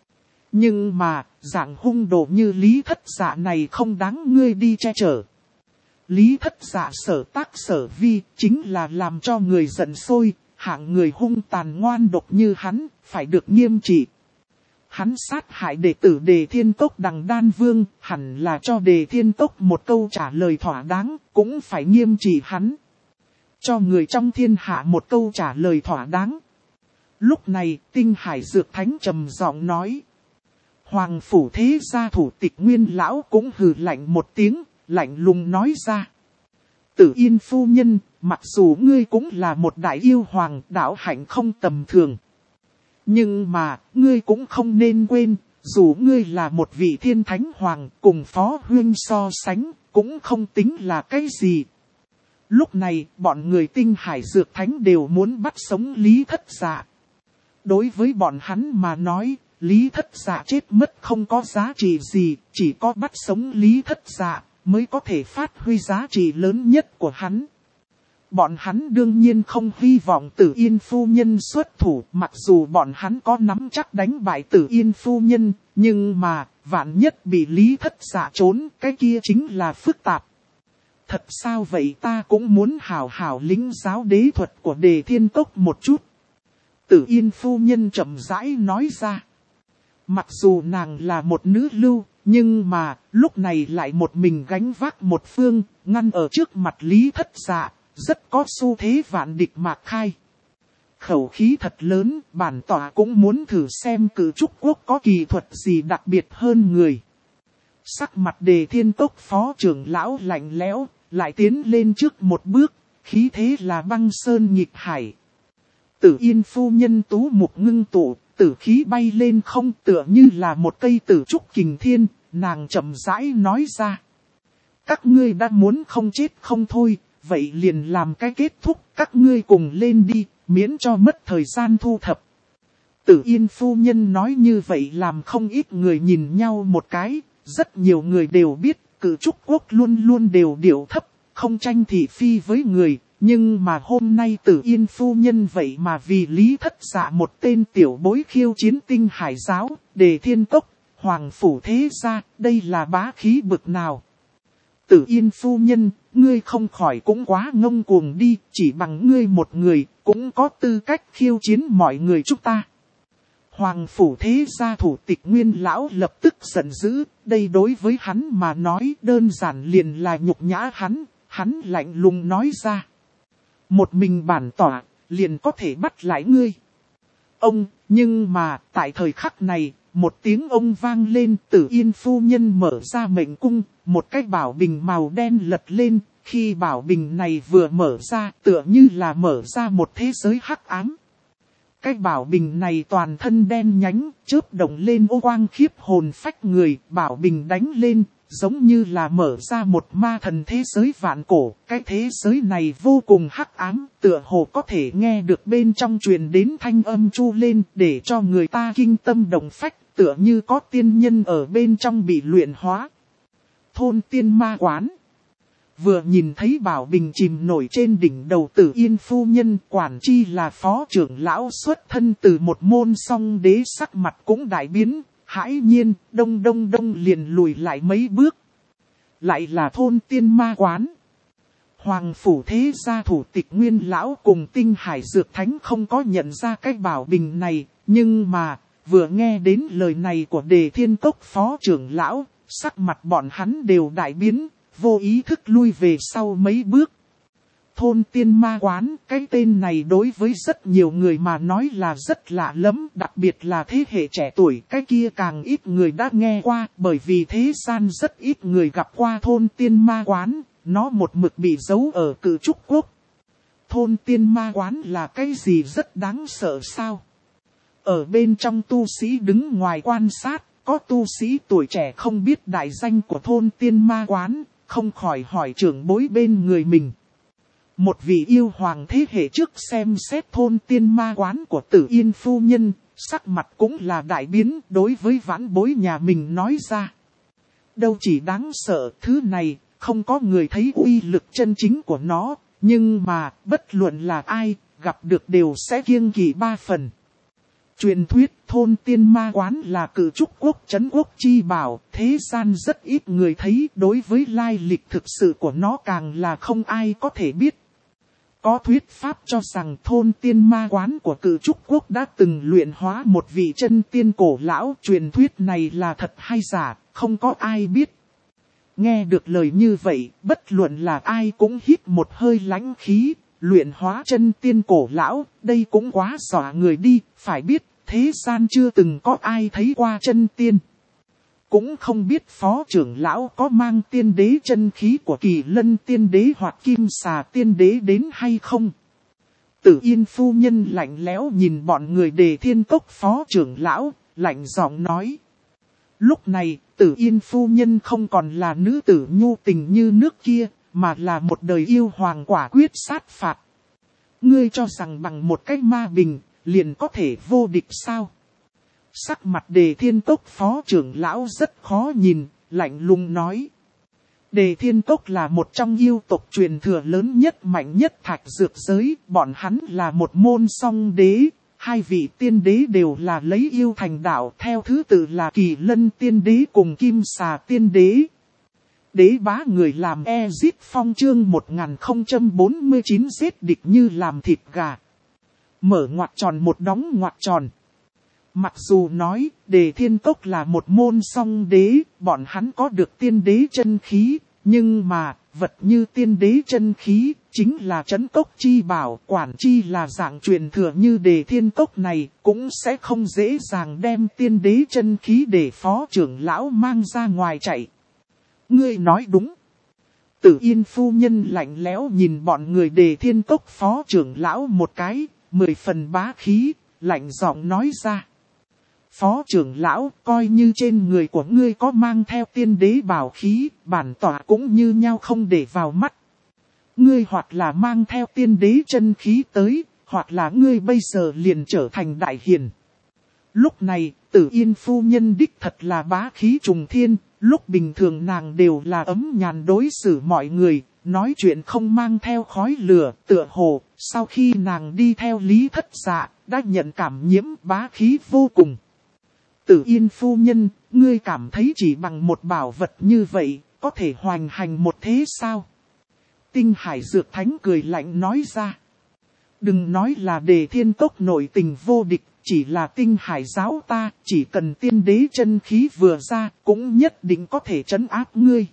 Nhưng mà, dạng hung đồ như Lý Thất Dạ này không đáng ngươi đi che chở. Lý Thất Dạ sở tác sở vi, chính là làm cho người giận sôi, hạng người hung tàn ngoan độc như hắn, phải được nghiêm trị. Hắn sát hại đệ tử Đề Thiên Cốc Đằng Đan Vương, hẳn là cho Đề Thiên Cốc một câu trả lời thỏa đáng, cũng phải nghiêm trị hắn. Cho người trong thiên hạ một câu trả lời thỏa đáng. Lúc này, Tinh Hải Dược Thánh trầm giọng nói. Hoàng phủ thế gia thủ tịch Nguyên lão cũng hừ lạnh một tiếng, lạnh lùng nói ra. Tử Yên phu nhân, mặc dù ngươi cũng là một đại yêu hoàng, đạo hạnh không tầm thường. Nhưng mà, ngươi cũng không nên quên, dù ngươi là một vị thiên thánh hoàng, cùng Phó Huynh so sánh, cũng không tính là cái gì. Lúc này, bọn người Tinh Hải Dược Thánh đều muốn bắt sống Lý Thất Dạ. Đối với bọn hắn mà nói, Lý Thất Dạ chết mất không có giá trị gì, chỉ có bắt sống Lý Thất Dạ mới có thể phát huy giá trị lớn nhất của hắn. Bọn hắn đương nhiên không hy vọng Tử Yên phu nhân xuất thủ, mặc dù bọn hắn có nắm chắc đánh bại Tử Yên phu nhân, nhưng mà, vạn nhất bị Lý Thất Dạ trốn, cái kia chính là phức tạp. Thật sao vậy, ta cũng muốn hảo hảo lĩnh giáo đế thuật của Đề Thiên Cốc một chút. Tử Yên phu nhân chậm rãi nói ra. Mặc dù nàng là một nữ lưu, nhưng mà, lúc này lại một mình gánh vác một phương, ngăn ở trước mặt Lý Thất Dạ, rất có xu thế vạn địch mạc khai. Khẩu khí thật lớn, bản tỏa cũng muốn thử xem Cử Trúc Quốc có kỳ thuật gì đặc biệt hơn người. Sắc mặt Đề Thiên Cốc phó trưởng lão lạnh lẽo, lại tiến lên trước một bước, khí thế là băng sơn nhịp hải. Tử Yên phu nhân tú mục ngưng tụ, tử khí bay lên không, tựa như là một cây tử trúc kình thiên, nàng chậm rãi nói ra. Các ngươi đã muốn không chết không thôi, vậy liền làm cái kết thúc, các ngươi cùng lên đi, miễn cho mất thời gian thu thập. Tử Yên phu nhân nói như vậy làm không ít người nhìn nhau một cái, rất nhiều người đều biết, Cử Trúc Quốc luôn luôn đều điệu thấp, không tranh thị phi với người. Nhưng mà hôm nay Tử Yên phu nhân vậy mà vì Lý Thất Dạ một tên tiểu bối khiêu chiến Tinh Hải giáo, Đề Thiên Cốc, Hoàng phủ thế gia, đây là bá khí bực nào. Tử Yên phu nhân, ngươi không khỏi cũng quá ngông cuồng đi, chỉ bằng ngươi một người, cũng có tư cách khiêu chiến mọi người chúng ta. Hoàng phủ thế gia thủ tịch Nguyên lão lập tức giận dữ, đây đối với hắn mà nói đơn giản liền là nhục nhã hắn lạnh lùng nói ra. Một mình bản tỏa, liền có thể bắt lại ngươi. Ông, nhưng mà, tại thời khắc này, một tiếng ông vang lên, Tử Yên phu nhân mở ra mệnh cung, một cái bảo bình màu đen lật lên, khi bảo bình này vừa mở ra, tựa như là mở ra một thế giới hắc ám. Cái bảo bình này toàn thân đen nhánh, chớp động lên ô quang khiếp hồn phách người, bảo bình đánh lên, giống như là mở ra một ma thần thế giới vạn cổ. Cái thế giới này vô cùng hắc ám, tựa hồ có thể nghe được bên trong truyền đến thanh âm chu lên để cho người ta kinh tâm động phách, tựa như có tiên nhân ở bên trong bị luyện hóa. Thôn tiên ma quán. Vừa nhìn thấy bảo bình chìm nổi trên đỉnh đầu Tử Yên phu nhân, quản chi là phó trưởng lão xuất thân từ một môn song đế, sắc mặt cũng đại biến, hãi nhiên, đông liền lùi lại mấy bước. Lại là thôn tiên ma quán. Hoàng phủ thế gia thủ tịch Nguyên lão cùng Tinh Hải Dược Thánh không có nhận ra cái bảo bình này, nhưng mà, vừa nghe đến lời này của Đề Thiên Cốc phó trưởng lão, sắc mặt bọn hắn đều đại biến, vô ý thức lui về sau mấy bước. Thôn tiên ma quán, cái tên này đối với rất nhiều người mà nói là rất lạ lắm, đặc biệt là thế hệ trẻ tuổi, cái kia càng ít người đã nghe qua, bởi vì thế gian rất ít người gặp qua thôn tiên ma quán, nó một mực bị giấu ở Cử Trúc Quốc. Thôn tiên ma quán là cái gì rất đáng sợ sao? Ở bên trong tu sĩ đứng ngoài quan sát, có tu sĩ tuổi trẻ không biết đại danh của thôn tiên ma quán, không khỏi hỏi trưởng bối bên người mình. Một vị yêu hoàng thế hệ trước xem xét thôn tiên ma quán của Tử Yên phu nhân, sắc mặt cũng là đại biến, đối với vãn bối nhà mình nói ra. Đâu chỉ đáng sợ, thứ này, không có người thấy uy lực chân chính của nó, nhưng mà, bất luận là ai, gặp được đều sẽ kiêng kỵ 3 phần. Truyền thuyết thôn tiên ma quán là Cử Trúc Quốc trấn quốc chi bảo, thế gian rất ít người thấy, đối với lai lịch thực sự của nó càng là không ai có thể biết. Có thuyết pháp cho rằng thôn tiên ma quán của Cử Trúc Quốc đã từng luyện hóa một vị chân tiên cổ lão, truyền thuyết này là thật hay giả, không có ai biết. Nghe được lời như vậy, bất luận là ai cũng hít một hơi lãnh khí. Luyện hóa chân tiên cổ lão, đây cũng quá dọa người đi, phải biết, thế gian chưa từng có ai thấy qua chân tiên. Cũng không biết phó trưởng lão có mang tiên đế chân khí của Kỳ Lân tiên đế hoặc Kim Xà tiên đế đến hay không. Tử Yên phu nhân lạnh lẽo nhìn bọn người Đề Thiên Cốc phó trưởng lão, lạnh giọng nói. Lúc này, Tử Yên phu nhân không còn là nữ tử nhu tình như nước kia, mà là một đời yêu hoàng quả quyết sát phạt. Ngươi cho rằng bằng một cái ma bình, liền có thể vô địch sao? Sắc mặt Đề Thiên Cốc phó trưởng lão rất khó nhìn, lạnh lùng nói. Đề Thiên Cốc là một trong yêu tộc truyền thừa lớn nhất mạnh nhất thạch dược giới, bọn hắn là một môn song đế, hai vị tiên đế đều là lấy yêu thành đạo, theo thứ tự là Kỳ Lân tiên đế cùng Kim Xà tiên đế. Đế bá người làm Ezit Phong chương 1049 giết địch như làm thịt gà. Mở ngoặc tròn một đóng ngoặc tròn. Mặc dù nói, Đề Thiên Cốc là một môn song đế, bọn hắn có được tiên đế chân khí, nhưng mà, vật như tiên đế chân khí, chính là trấn cốc chi bảo, quản chi là dạng truyền thừa như Đề Thiên Cốc này, cũng sẽ không dễ dàng đem tiên đế chân khí để phó trưởng lão mang ra ngoài chạy. Ngươi nói đúng. Tử Yên phu nhân lạnh lẽo nhìn bọn người Đề Thiên Cốc phó trưởng lão một cái, 10 phần bá khí, lạnh giọng nói ra. Phó trưởng lão, coi như trên người của ngươi có mang theo tiên đế bảo khí, bản tỏa cũng như nhau không để vào mắt. Ngươi hoặc là mang theo tiên đế chân khí tới, hoặc là ngươi bây giờ liền trở thành đại hiền. Lúc này, Tử Yên phu nhân đích thật là bá khí trùng thiên, lúc bình thường nàng đều là ấm nhàn đối xử mọi người, nói chuyện không mang theo khói lửa, tựa hồ, sau khi nàng đi theo Lý Thất Dạ, đã nhận cảm nhiễm bá khí vô cùng. Tử Yên phu nhân, ngươi cảm thấy chỉ bằng một bảo vật như vậy, có thể hoành hành một thế sao? Tinh Hải Dược Thánh cười lạnh nói ra. Đừng nói là Đề Thiên Cốc nội tình vô địch, chỉ là Tinh Hải giáo ta, chỉ cần tiên đế chân khí vừa ra, cũng nhất định có thể trấn áp ngươi.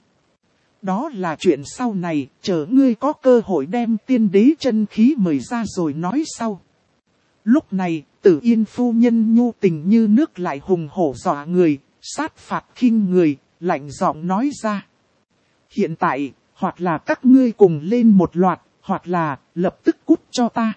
Đó là chuyện sau này, chờ ngươi có cơ hội đem tiên đế chân khí mời ra rồi nói sau. Lúc này, Tử Yên phu nhân nhu tình như nước lại hùng hổ dọa người, sát phạt khinh người, lạnh giọng nói ra. Hiện tại, hoặc là các ngươi cùng lên một loạt, hoặc là lập tức cút cho ta.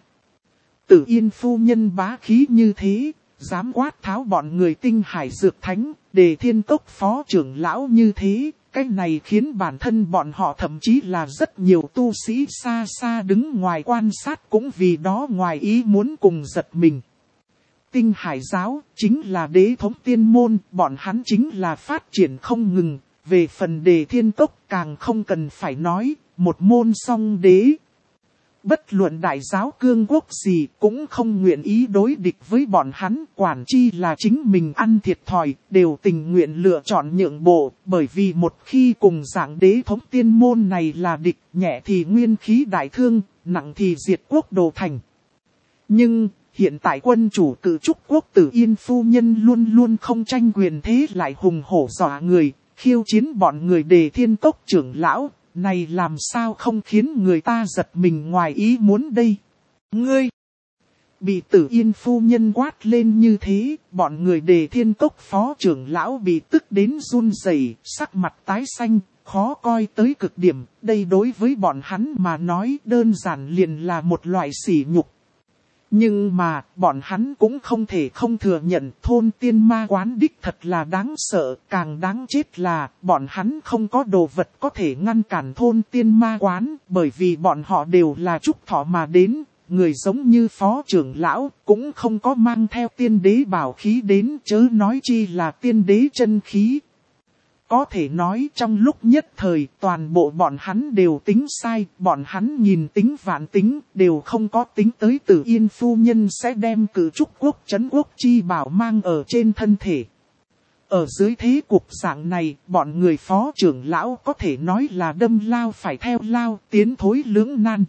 Tử Yên phu nhân bá khí như thế, dám quát tháo bọn người Tinh Hải Dược Thánh, Đề Thiên Cốc phó trưởng lão như thế. Cái này khiến bản thân bọn họ thậm chí là rất nhiều tu sĩ xa xa đứng ngoài quan sát cũng vì đó ngoài ý muốn cùng giật mình. Tinh Hải giáo chính là đế thống tiên môn, bọn hắn chính là phát triển không ngừng. Về phần Đề Thiên Cốc càng không cần phải nói, một môn song đế. Bất luận đại giáo cương quốc gì cũng không nguyện ý đối địch với bọn hắn, quản chi là chính mình ăn thiệt thòi, đều tình nguyện lựa chọn nhượng bộ, bởi vì một khi cùng dạng đế thống tiên môn này là địch, nhẹ thì nguyên khí đại thương, nặng thì diệt quốc đồ thành. Nhưng, hiện tại quân chủ cử trúc quốc Tử Yên phu nhân luôn luôn không tranh quyền thế lại hùng hổ dọa người, khiêu chiến bọn người Đề Thiên Cốc trưởng lão. Này làm sao không khiến người ta giật mình ngoài ý muốn đây? Ngươi! Bị Tử Yên phu nhân quát lên như thế, bọn người Đề Thiên Cốc phó trưởng lão bị tức đến run rẩy, sắc mặt tái xanh, khó coi tới cực điểm. Đây đối với bọn hắn mà nói đơn giản liền là một loại sỉ nhục. Nhưng mà, bọn hắn cũng không thể không thừa nhận thôn tiên ma quán đích thật là đáng sợ, càng đáng chết là bọn hắn không có đồ vật có thể ngăn cản thôn tiên ma quán, bởi vì bọn họ đều là trúc thọ mà đến, người giống như phó trưởng lão cũng không có mang theo tiên đế bảo khí đến chớ nói chi là tiên đế chân khí. Có thể nói trong lúc nhất thời toàn bộ bọn hắn đều tính sai, bọn hắn nhìn tính vạn tính, đều không có tính tới Tử Yên phu nhân sẽ đem cử trúc quốc trấn quốc chi bảo mang ở trên thân thể. Ở dưới thế cục dạng này, bọn người phó trưởng lão có thể nói là đâm lao phải theo lao, tiến thối lưỡng nan.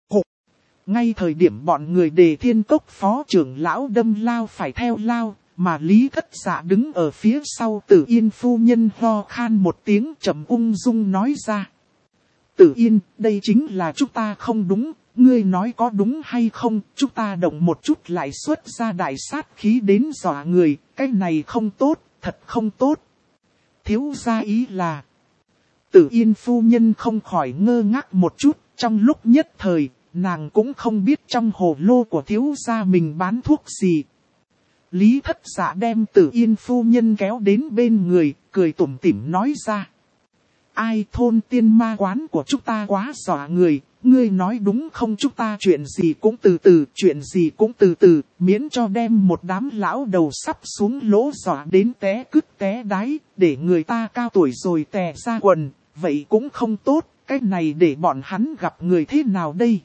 Ngay thời điểm bọn người Đề Thiên Cốc phó trưởng lão đâm lao phải theo lao, mà Lý Thất Dạ đứng ở phía sau Tử Yên phu nhân ho khan một tiếng trầm ung dung nói ra. Tử Yên, đây chính là chúng ta không đúng, ngươi nói có đúng hay không, chúng ta động một chút lại xuất ra đại sát khí đến dọa người, cái này không tốt, thật không tốt. Thiếu gia ý là. Tử Yên phu nhân không khỏi ngơ ngác một chút, trong lúc nhất thời, nàng cũng không biết trong hồ lô của thiếu gia mình bán thuốc gì. Lý Thất Dạ đem Tử Yên phu nhân kéo đến bên người, cười tủm tỉm nói ra. Ai thôn tiên ma quán của chúng ta quá dọa người, ngươi nói đúng không, chúng ta chuyện gì cũng từ từ, chuyện gì cũng từ từ, miễn cho đem một đám lão đầu sắp xuống lỗ dọa đến té cứt té đáy, để người ta cao tuổi rồi tè ra quần, vậy cũng không tốt, cái này để bọn hắn gặp người thế nào đây?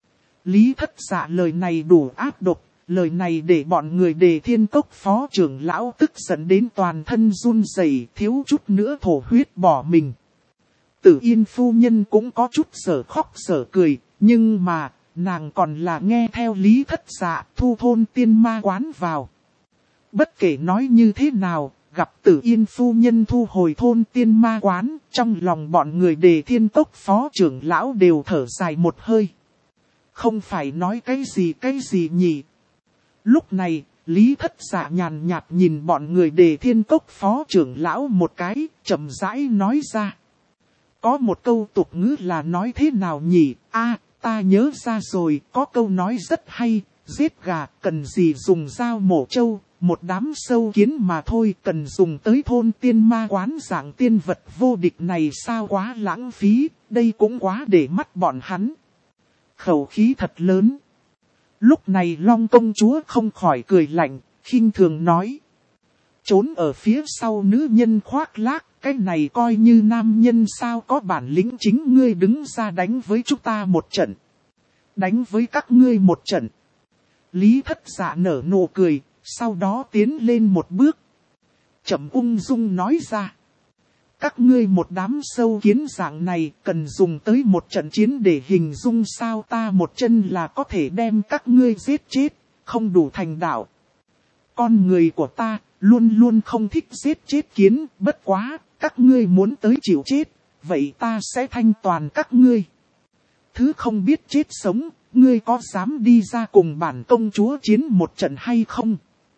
Lý Thất Dạ lời này đủ áp độc, lời này để bọn người Đề Thiên Cốc phó trưởng lão tức giận đến toàn thân run rẩy, thiếu chút nữa thổ huyết bỏ mình. Tử Yên phu nhân cũng có chút sở khóc sở cười, nhưng mà, nàng còn là nghe theo Lý Thất Dạ thu thôn tiên ma quán vào. Bất kể nói như thế nào, gặp Tử Yên phu nhân thu hồi thôn tiên ma quán, trong lòng bọn người Đề Thiên Cốc phó trưởng lão đều thở dài một hơi. Không phải nói cái gì nhỉ? Lúc này, Lý Thất Dạ nhàn nhạt nhìn bọn người Đề Thiên Cốc phó trưởng lão một cái, chậm rãi nói ra. Có một câu tục ngữ là nói thế nào nhỉ? Ta nhớ ra rồi, có câu nói rất hay, giết gà cần gì dùng dao mổ trâu, một đám sâu kiến mà thôi, cần dùng tới thôn tiên ma quán dạng tiên vật vô địch này sao quá lãng phí, đây cũng quá để mắt bọn hắn. Khẩu khí thật lớn. Lúc này Long công chúa không khỏi cười lạnh, khinh thường nói. Trốn ở phía sau nữ nhân khoác lác, cái này coi như nam nhân sao, có bản lĩnh chính ngươi đứng ra đánh với chúng ta một trận. Đánh với các ngươi một trận. Lý Thất Dạ nở nụ cười, sau đó tiến lên một bước. Chậm ung dung nói ra. Các ngươi một đám sâu kiến dạng này cần dùng tới một trận chiến để hình dung sao, ta một chân là có thể đem các ngươi giết chết, không đủ thành đạo. Con người của ta luôn luôn không thích giết chết kiến, bất quá, các ngươi muốn tới chịu chết, vậy ta sẽ thanh toàn các ngươi. Thứ không biết chết sống, ngươi có dám đi ra cùng bản công chúa chiến một trận hay không?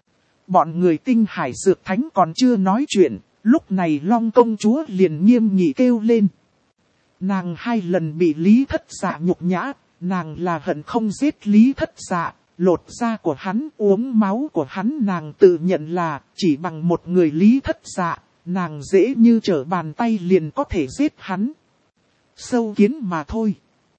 Bọn người Tinh Hải Dược Thánh còn chưa nói chuyện, lúc này Long công chúa liền nghiêm nghị kêu lên. Nàng 2 lần bị Lý Thất Dạ nhục nhã, nàng là hận không giết Lý Thất Dạ, lột da của hắn, uống máu của hắn, nàng tự nhận là chỉ bằng một người Lý Thất Dạ, nàng dễ như trở bàn tay liền có thể giết hắn. Sâu kiến mà thôi.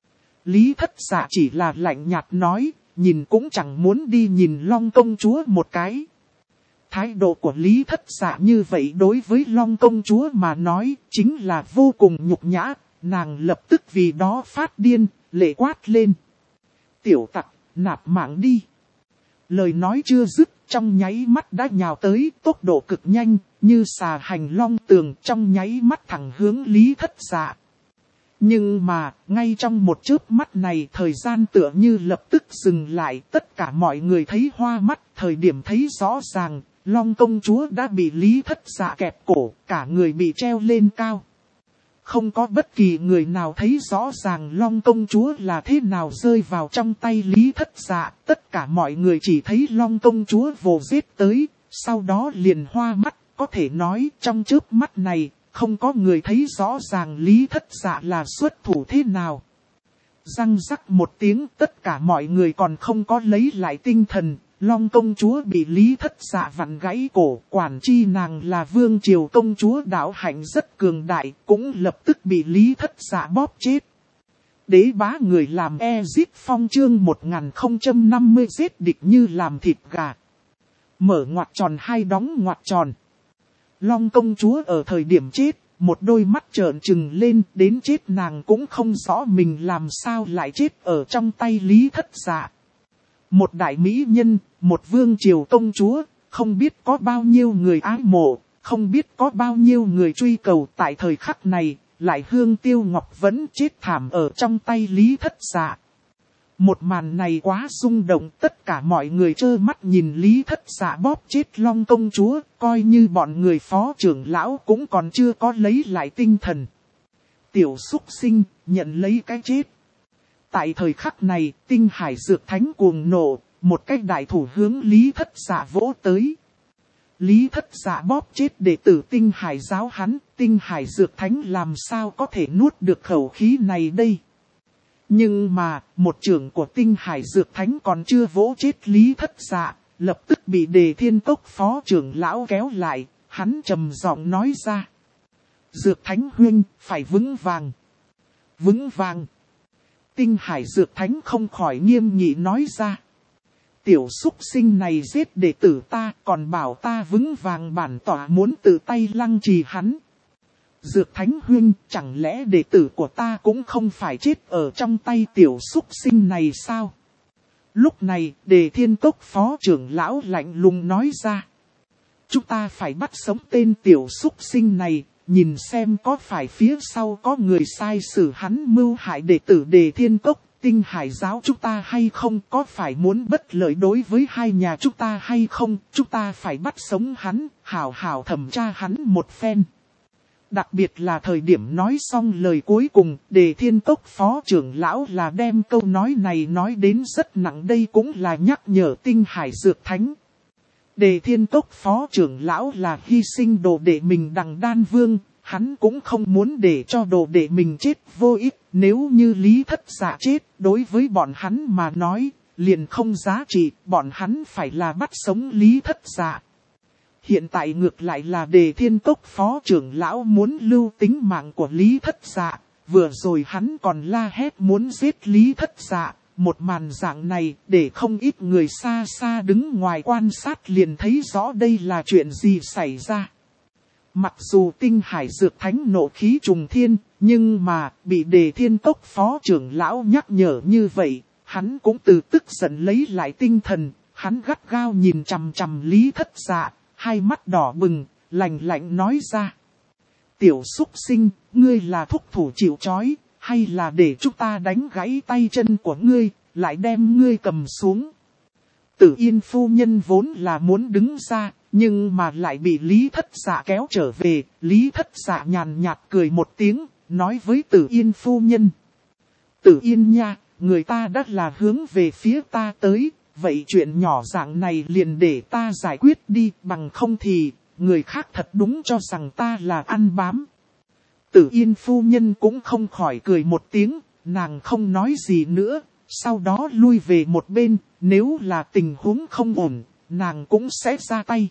Lý Thất Dạ chỉ là lạnh nhạt nói, nhìn cũng chẳng muốn đi nhìn Long công chúa một cái. Thái độ của Lý Thất Dạ như vậy đối với Long công chúa mà nói chính là vô cùng nhục nhã, nàng lập tức vì đó phát điên, lệ quát lên. Tiểu tặc, nạp mạng đi. Lời nói chưa dứt, trong nháy mắt đã nhào tới, tốc độ cực nhanh, như xà hành long tường, trong nháy mắt thẳng hướng Lý Thất Dạ. Nhưng mà, ngay trong một chớp mắt này, thời gian tựa như lập tức dừng lại, tất cả mọi người thấy hoa mắt, thời điểm thấy rõ ràng, Long công chúa đã bị Lý Thất Dạ kẹp cổ, cả người bị treo lên cao. Không có bất kỳ người nào thấy rõ ràng Long công chúa là thế nào rơi vào trong tay Lý Thất Dạ. Tất cả mọi người chỉ thấy Long công chúa vồ giết tới, sau đó liền hoa mắt. Có thể nói trong chớp mắt này, không có người thấy rõ ràng Lý Thất Dạ là xuất thủ thế nào. Răng rắc một tiếng, tất cả mọi người còn không có lấy lại tinh thần. Long công chúa bị Lý Thất Dạ vặn gãy cổ, quản chi nàng là vương triều công chúa đạo hạnh rất cường đại, cũng lập tức bị Lý Thất Dạ bóp chết. Đế bá người làm Ezip Phong chương 1050 giết địch như làm thịt gà. Mở ngoặc tròn hai đóng ngoặc tròn. Long công chúa ở thời điểm chết, một đôi mắt trợn trừng lên, đến chết nàng cũng không rõ mình làm sao lại chết ở trong tay Lý Thất Dạ. Một đại mỹ nhân, một vương triều công chúa, không biết có bao nhiêu người ái mộ, không biết có bao nhiêu người truy cầu, tại thời khắc này, lại Hương Tiêu Ngọc vẫn chết thảm ở trong tay Lý Thất Dạ. Một màn này quá rung động, tất cả mọi người trơ mắt nhìn Lý Thất Dạ bóp chết Long công chúa, coi như bọn người phó trưởng lão cũng còn chưa có lấy lại tinh thần. Tiểu súc sinh, nhận lấy cái chết. Tại thời khắc này, Tinh Hải Dược Thánh cuồng nộ, một cái đại thủ hướng Lý Thất Dạ vỗ tới. Lý Thất Dạ bóp chết đệ tử Tinh Hải giáo hắn, Tinh Hải Dược Thánh làm sao có thể nuốt được khẩu khí này đây. Nhưng mà, một trưởng của Tinh Hải Dược Thánh còn chưa vỗ chết Lý Thất Dạ, lập tức bị Đề Thiên Cốc phó trưởng lão kéo lại, hắn trầm giọng nói ra. Dược Thánh huynh, phải vững vàng. Vững vàng. Tinh Hải Dược Thánh không khỏi nghiêm nghị nói ra. Tiểu súc sinh này giết đệ tử ta, còn bảo ta vững vàng, bản tỏa muốn tự tay lăng trì hắn. Dược Thánh huynh, chẳng lẽ đệ tử của ta cũng không phải chết ở trong tay tiểu súc sinh này sao? Lúc này, Đề Thiên Cốc phó trưởng lão lạnh lùng nói ra. Chúng ta phải bắt sống tên tiểu súc sinh này, nhìn xem có phải phía sau có người sai xử hắn mưu hại đệ tử Đề Thiên Cốc, Tinh Hải giáo chúng ta hay không, có phải muốn bất lợi đối với hai nhà chúng ta hay không, chúng ta phải bắt sống hắn, hảo hảo thẩm tra hắn một phen. Đặc biệt là thời điểm nói xong lời cuối cùng, Đề Thiên Cốc phó trưởng lão là đem câu nói này nói đến rất nặng, đây cũng là nhắc nhở Tinh Hải Dược Thánh. Đề Thiên Cốc phó trưởng lão là hy sinh đồ đệ mình Đằng Đan Vương, hắn cũng không muốn để cho đồ đệ mình chết vô ích, nếu như Lý Thất Dạ chết, đối với bọn hắn mà nói, liền không giá trị, bọn hắn phải là bắt sống Lý Thất Dạ. Hiện tại ngược lại là Đề Thiên Cốc phó trưởng lão muốn lưu tính mạng của Lý Thất Dạ, vừa rồi hắn còn la hét muốn giết Lý Thất Dạ, một màn dạng này để không ít người xa xa đứng ngoài quan sát liền thấy rõ đây là chuyện gì xảy ra. Mặc dù Tinh Hải Dược Thánh nộ khí trùng thiên, nhưng mà bị Đề Thiên Cốc phó trưởng lão nhắc nhở như vậy, hắn cũng từ tức giận lấy lại tinh thần, hắn gắt gao nhìn chằm chằm Lý Thất Dạ, hai mắt đỏ bừng, lạnh lạnh nói ra. Tiểu súc sinh, ngươi là thúc thủ chịu trói, hay là để chúng ta đánh gãy tay chân của ngươi, lại đem ngươi cầm xuống. Tử Yên phu nhân vốn là muốn đứng ra, nhưng mà lại bị Lý Thất Dạ kéo trở về. Lý Thất Dạ nhàn nhạt cười một tiếng, nói với Tử Yên phu nhân. Tử Yên nha, người ta đã là hướng về phía ta tới, vậy chuyện nhỏ dạng này liền để ta giải quyết đi, bằng không thì, người khác thật đúng cho rằng ta là ăn bám. Tử Yên phu nhân cũng không khỏi cười một tiếng, nàng không nói gì nữa, sau đó lui về một bên, nếu là tình huống không ổn, nàng cũng sẽ ra tay.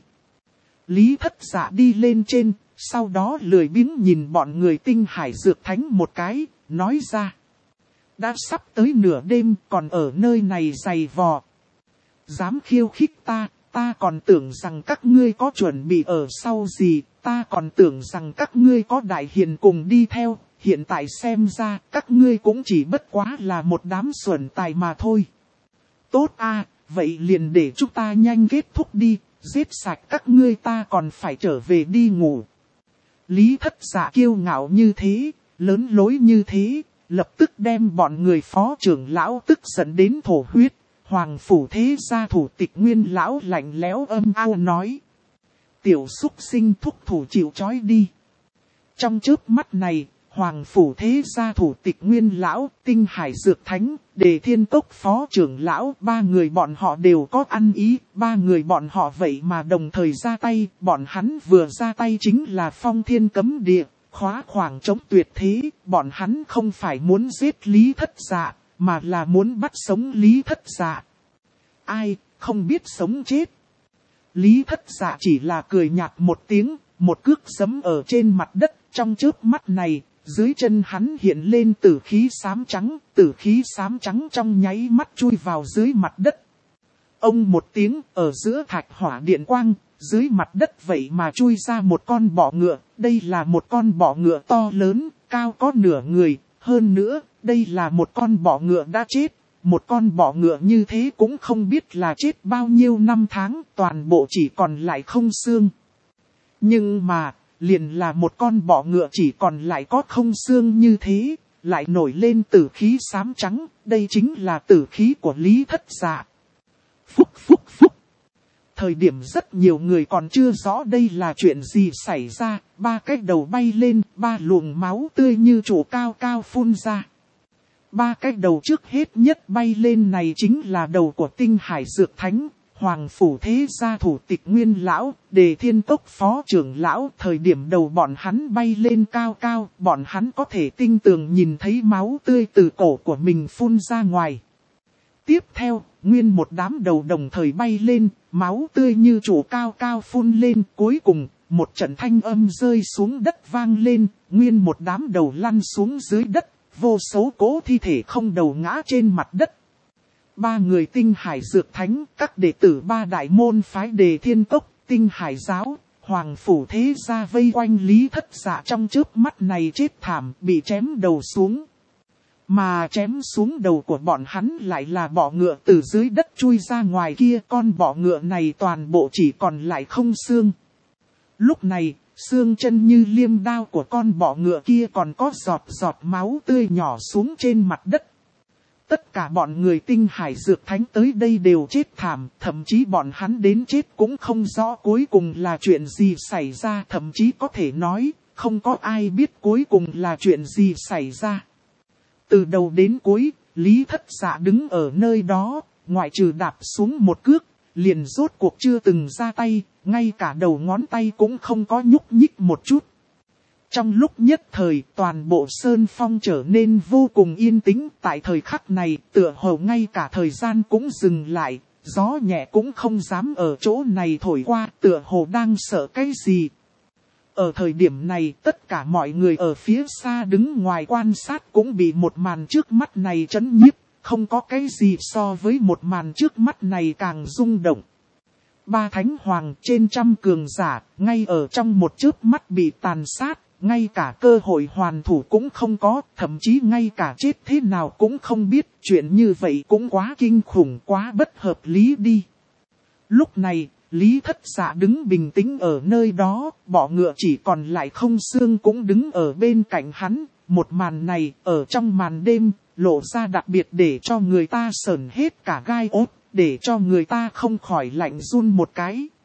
Lý Thất Dạ đi lên trên, sau đó lười biếng nhìn bọn người Tinh Hải Dược Thánh một cái, nói ra. Đã sắp tới nửa đêm còn ở nơi này giày vò. Dám khiêu khích ta, ta còn tưởng rằng các ngươi có chuẩn bị ở sau gì, ta còn tưởng rằng các ngươi có đại hiền cùng đi theo, hiện tại xem ra các ngươi cũng chỉ bất quá là một đám xuẩn tài mà thôi. Tốt a, vậy liền để chúng ta nhanh kết thúc đi, giết sạch các ngươi ta còn phải trở về đi ngủ. Lý Thất Dạ kiêu ngạo như thế, lớn lối như thế, lập tức đem bọn người phó trưởng lão tức giận đến thổ huyết. Hoàng phủ thế gia thủ tịch Nguyên lão lạnh lẽo âm ao nói. Tiểu súc sinh thúc thủ chịu trói đi. Trong chớp mắt này, Hoàng phủ thế gia thủ tịch Nguyên lão, Tinh Hải Dược Thánh, Đề Thiên Cốc phó trưởng lão, ba người bọn họ đều có ăn ý, ba người bọn họ vậy mà đồng thời ra tay, bọn hắn vừa ra tay chính là phong thiên cấm địa, khóa khoảng chống tuyệt thế, bọn hắn không phải muốn giết Lý Thất Dạ, mà là muốn bắt sống Lý Thất Dạ. Ai, không biết sống chết. Lý Thất Dạ chỉ là cười nhạt một tiếng, một cước giẫm ở trên mặt đất, trong chớp mắt này, dưới chân hắn hiện lên tử khí xám trắng trong nháy mắt chui vào dưới mặt đất. Ông một tiếng, ở giữa thạch hỏa điện quang, dưới mặt đất vậy mà chui ra một con bọ ngựa, đây là một con bọ ngựa to lớn, cao có nửa người, hơn nữa, đây là một con bọ ngựa đã chết. Một con bọ ngựa như thế cũng không biết là chết bao nhiêu năm tháng, toàn bộ chỉ còn lại không xương. Nhưng mà, liền là một con bọ ngựa chỉ còn lại có không xương như thế, lại nổi lên tử khí xám trắng, đây chính là tử khí của Lý Thất Dạ. Phúc. Thời điểm rất nhiều người còn chưa rõ đây là chuyện gì xảy ra, ba cái đầu bay lên, ba luồng máu tươi như trụ cao cao phun ra. Ba cái đầu trước hết nhất bay lên này chính là đầu của Tinh Hải Dược Thánh, Hoàng phủ thế gia thủ tịch Nguyên lão, Đề Thiên Cốc phó trưởng lão, thời điểm đầu bọn hắn bay lên cao cao, bọn hắn có thể tinh tường nhìn thấy máu tươi từ cổ của mình phun ra ngoài. Tiếp theo, nguyên một đám đầu đồng thời bay lên, máu tươi như trụ cao cao phun lên, cuối cùng, một trận thanh âm rơi xuống đất vang lên, nguyên một đám đầu lăn xuống dưới đất, vô số cố thi thể không đầu ngã trên mặt đất. 3 người Tinh Hải Dược Thánh, các đệ tử 3 đại môn phái Đề Thiên Cốc, Tinh Hải Giáo, Hoàng phủ thế gia vây quanh Lý Thất Dạ trong chớp mắt này chết thảm, bị chém đầu xuống. Mà chém xuống đầu của bọn hắn lại là bọ ngựa từ dưới đất chui ra ngoài kia, con bọ ngựa này toàn bộ chỉ còn lại không xương. Lúc này, xương chân như liêm đao của con bọ ngựa kia còn có giọt giọt máu tươi nhỏ xuống trên mặt đất. Tất cả bọn người Tinh Hải Dược Thánh tới đây đều chết thảm, thậm chí bọn hắn đến chết cũng không rõ cuối cùng là chuyện gì xảy ra, thậm chí có thể nói, không có ai biết cuối cùng là chuyện gì xảy ra. Từ đầu đến cuối, Lý Thất Dạ đứng ở nơi đó, ngoại trừ đạp xuống một cước, liền rốt cuộc chưa từng ra tay, ngay cả đầu ngón tay cũng không có nhúc nhích một chút. Trong lúc nhất thời, toàn bộ Sơn Phong trở nên vô cùng yên tĩnh, tại thời khắc này, tựa hồ ngay cả thời gian cũng dừng lại, gió nhẹ cũng không dám ở chỗ này thổi qua, tựa hồ đang sợ cái gì. Ở thời điểm này, tất cả mọi người ở phía xa đứng ngoài quan sát cũng bị một màn trước mắt này chấn nhiếp, không có cái gì so với một màn trước mắt này càng rung động. 3 thánh hoàng trên trăm cường giả, ngay ở trong một chớp mắt bị tàn sát, ngay cả cơ hội hoàn thủ cũng không có, thậm chí ngay cả chết thế nào cũng không biết, chuyện như vậy cũng quá kinh khủng, quá bất hợp lý đi. Lúc này, Lý Thất Dạ đứng bình tĩnh ở nơi đó, bọ ngựa chỉ còn lại không xương cũng đứng ở bên cạnh hắn, một màn này ở trong màn đêm, lộ ra đặc biệt để cho người ta sởn hết cả gai ốt, để cho người ta không khỏi lạnh run một cái.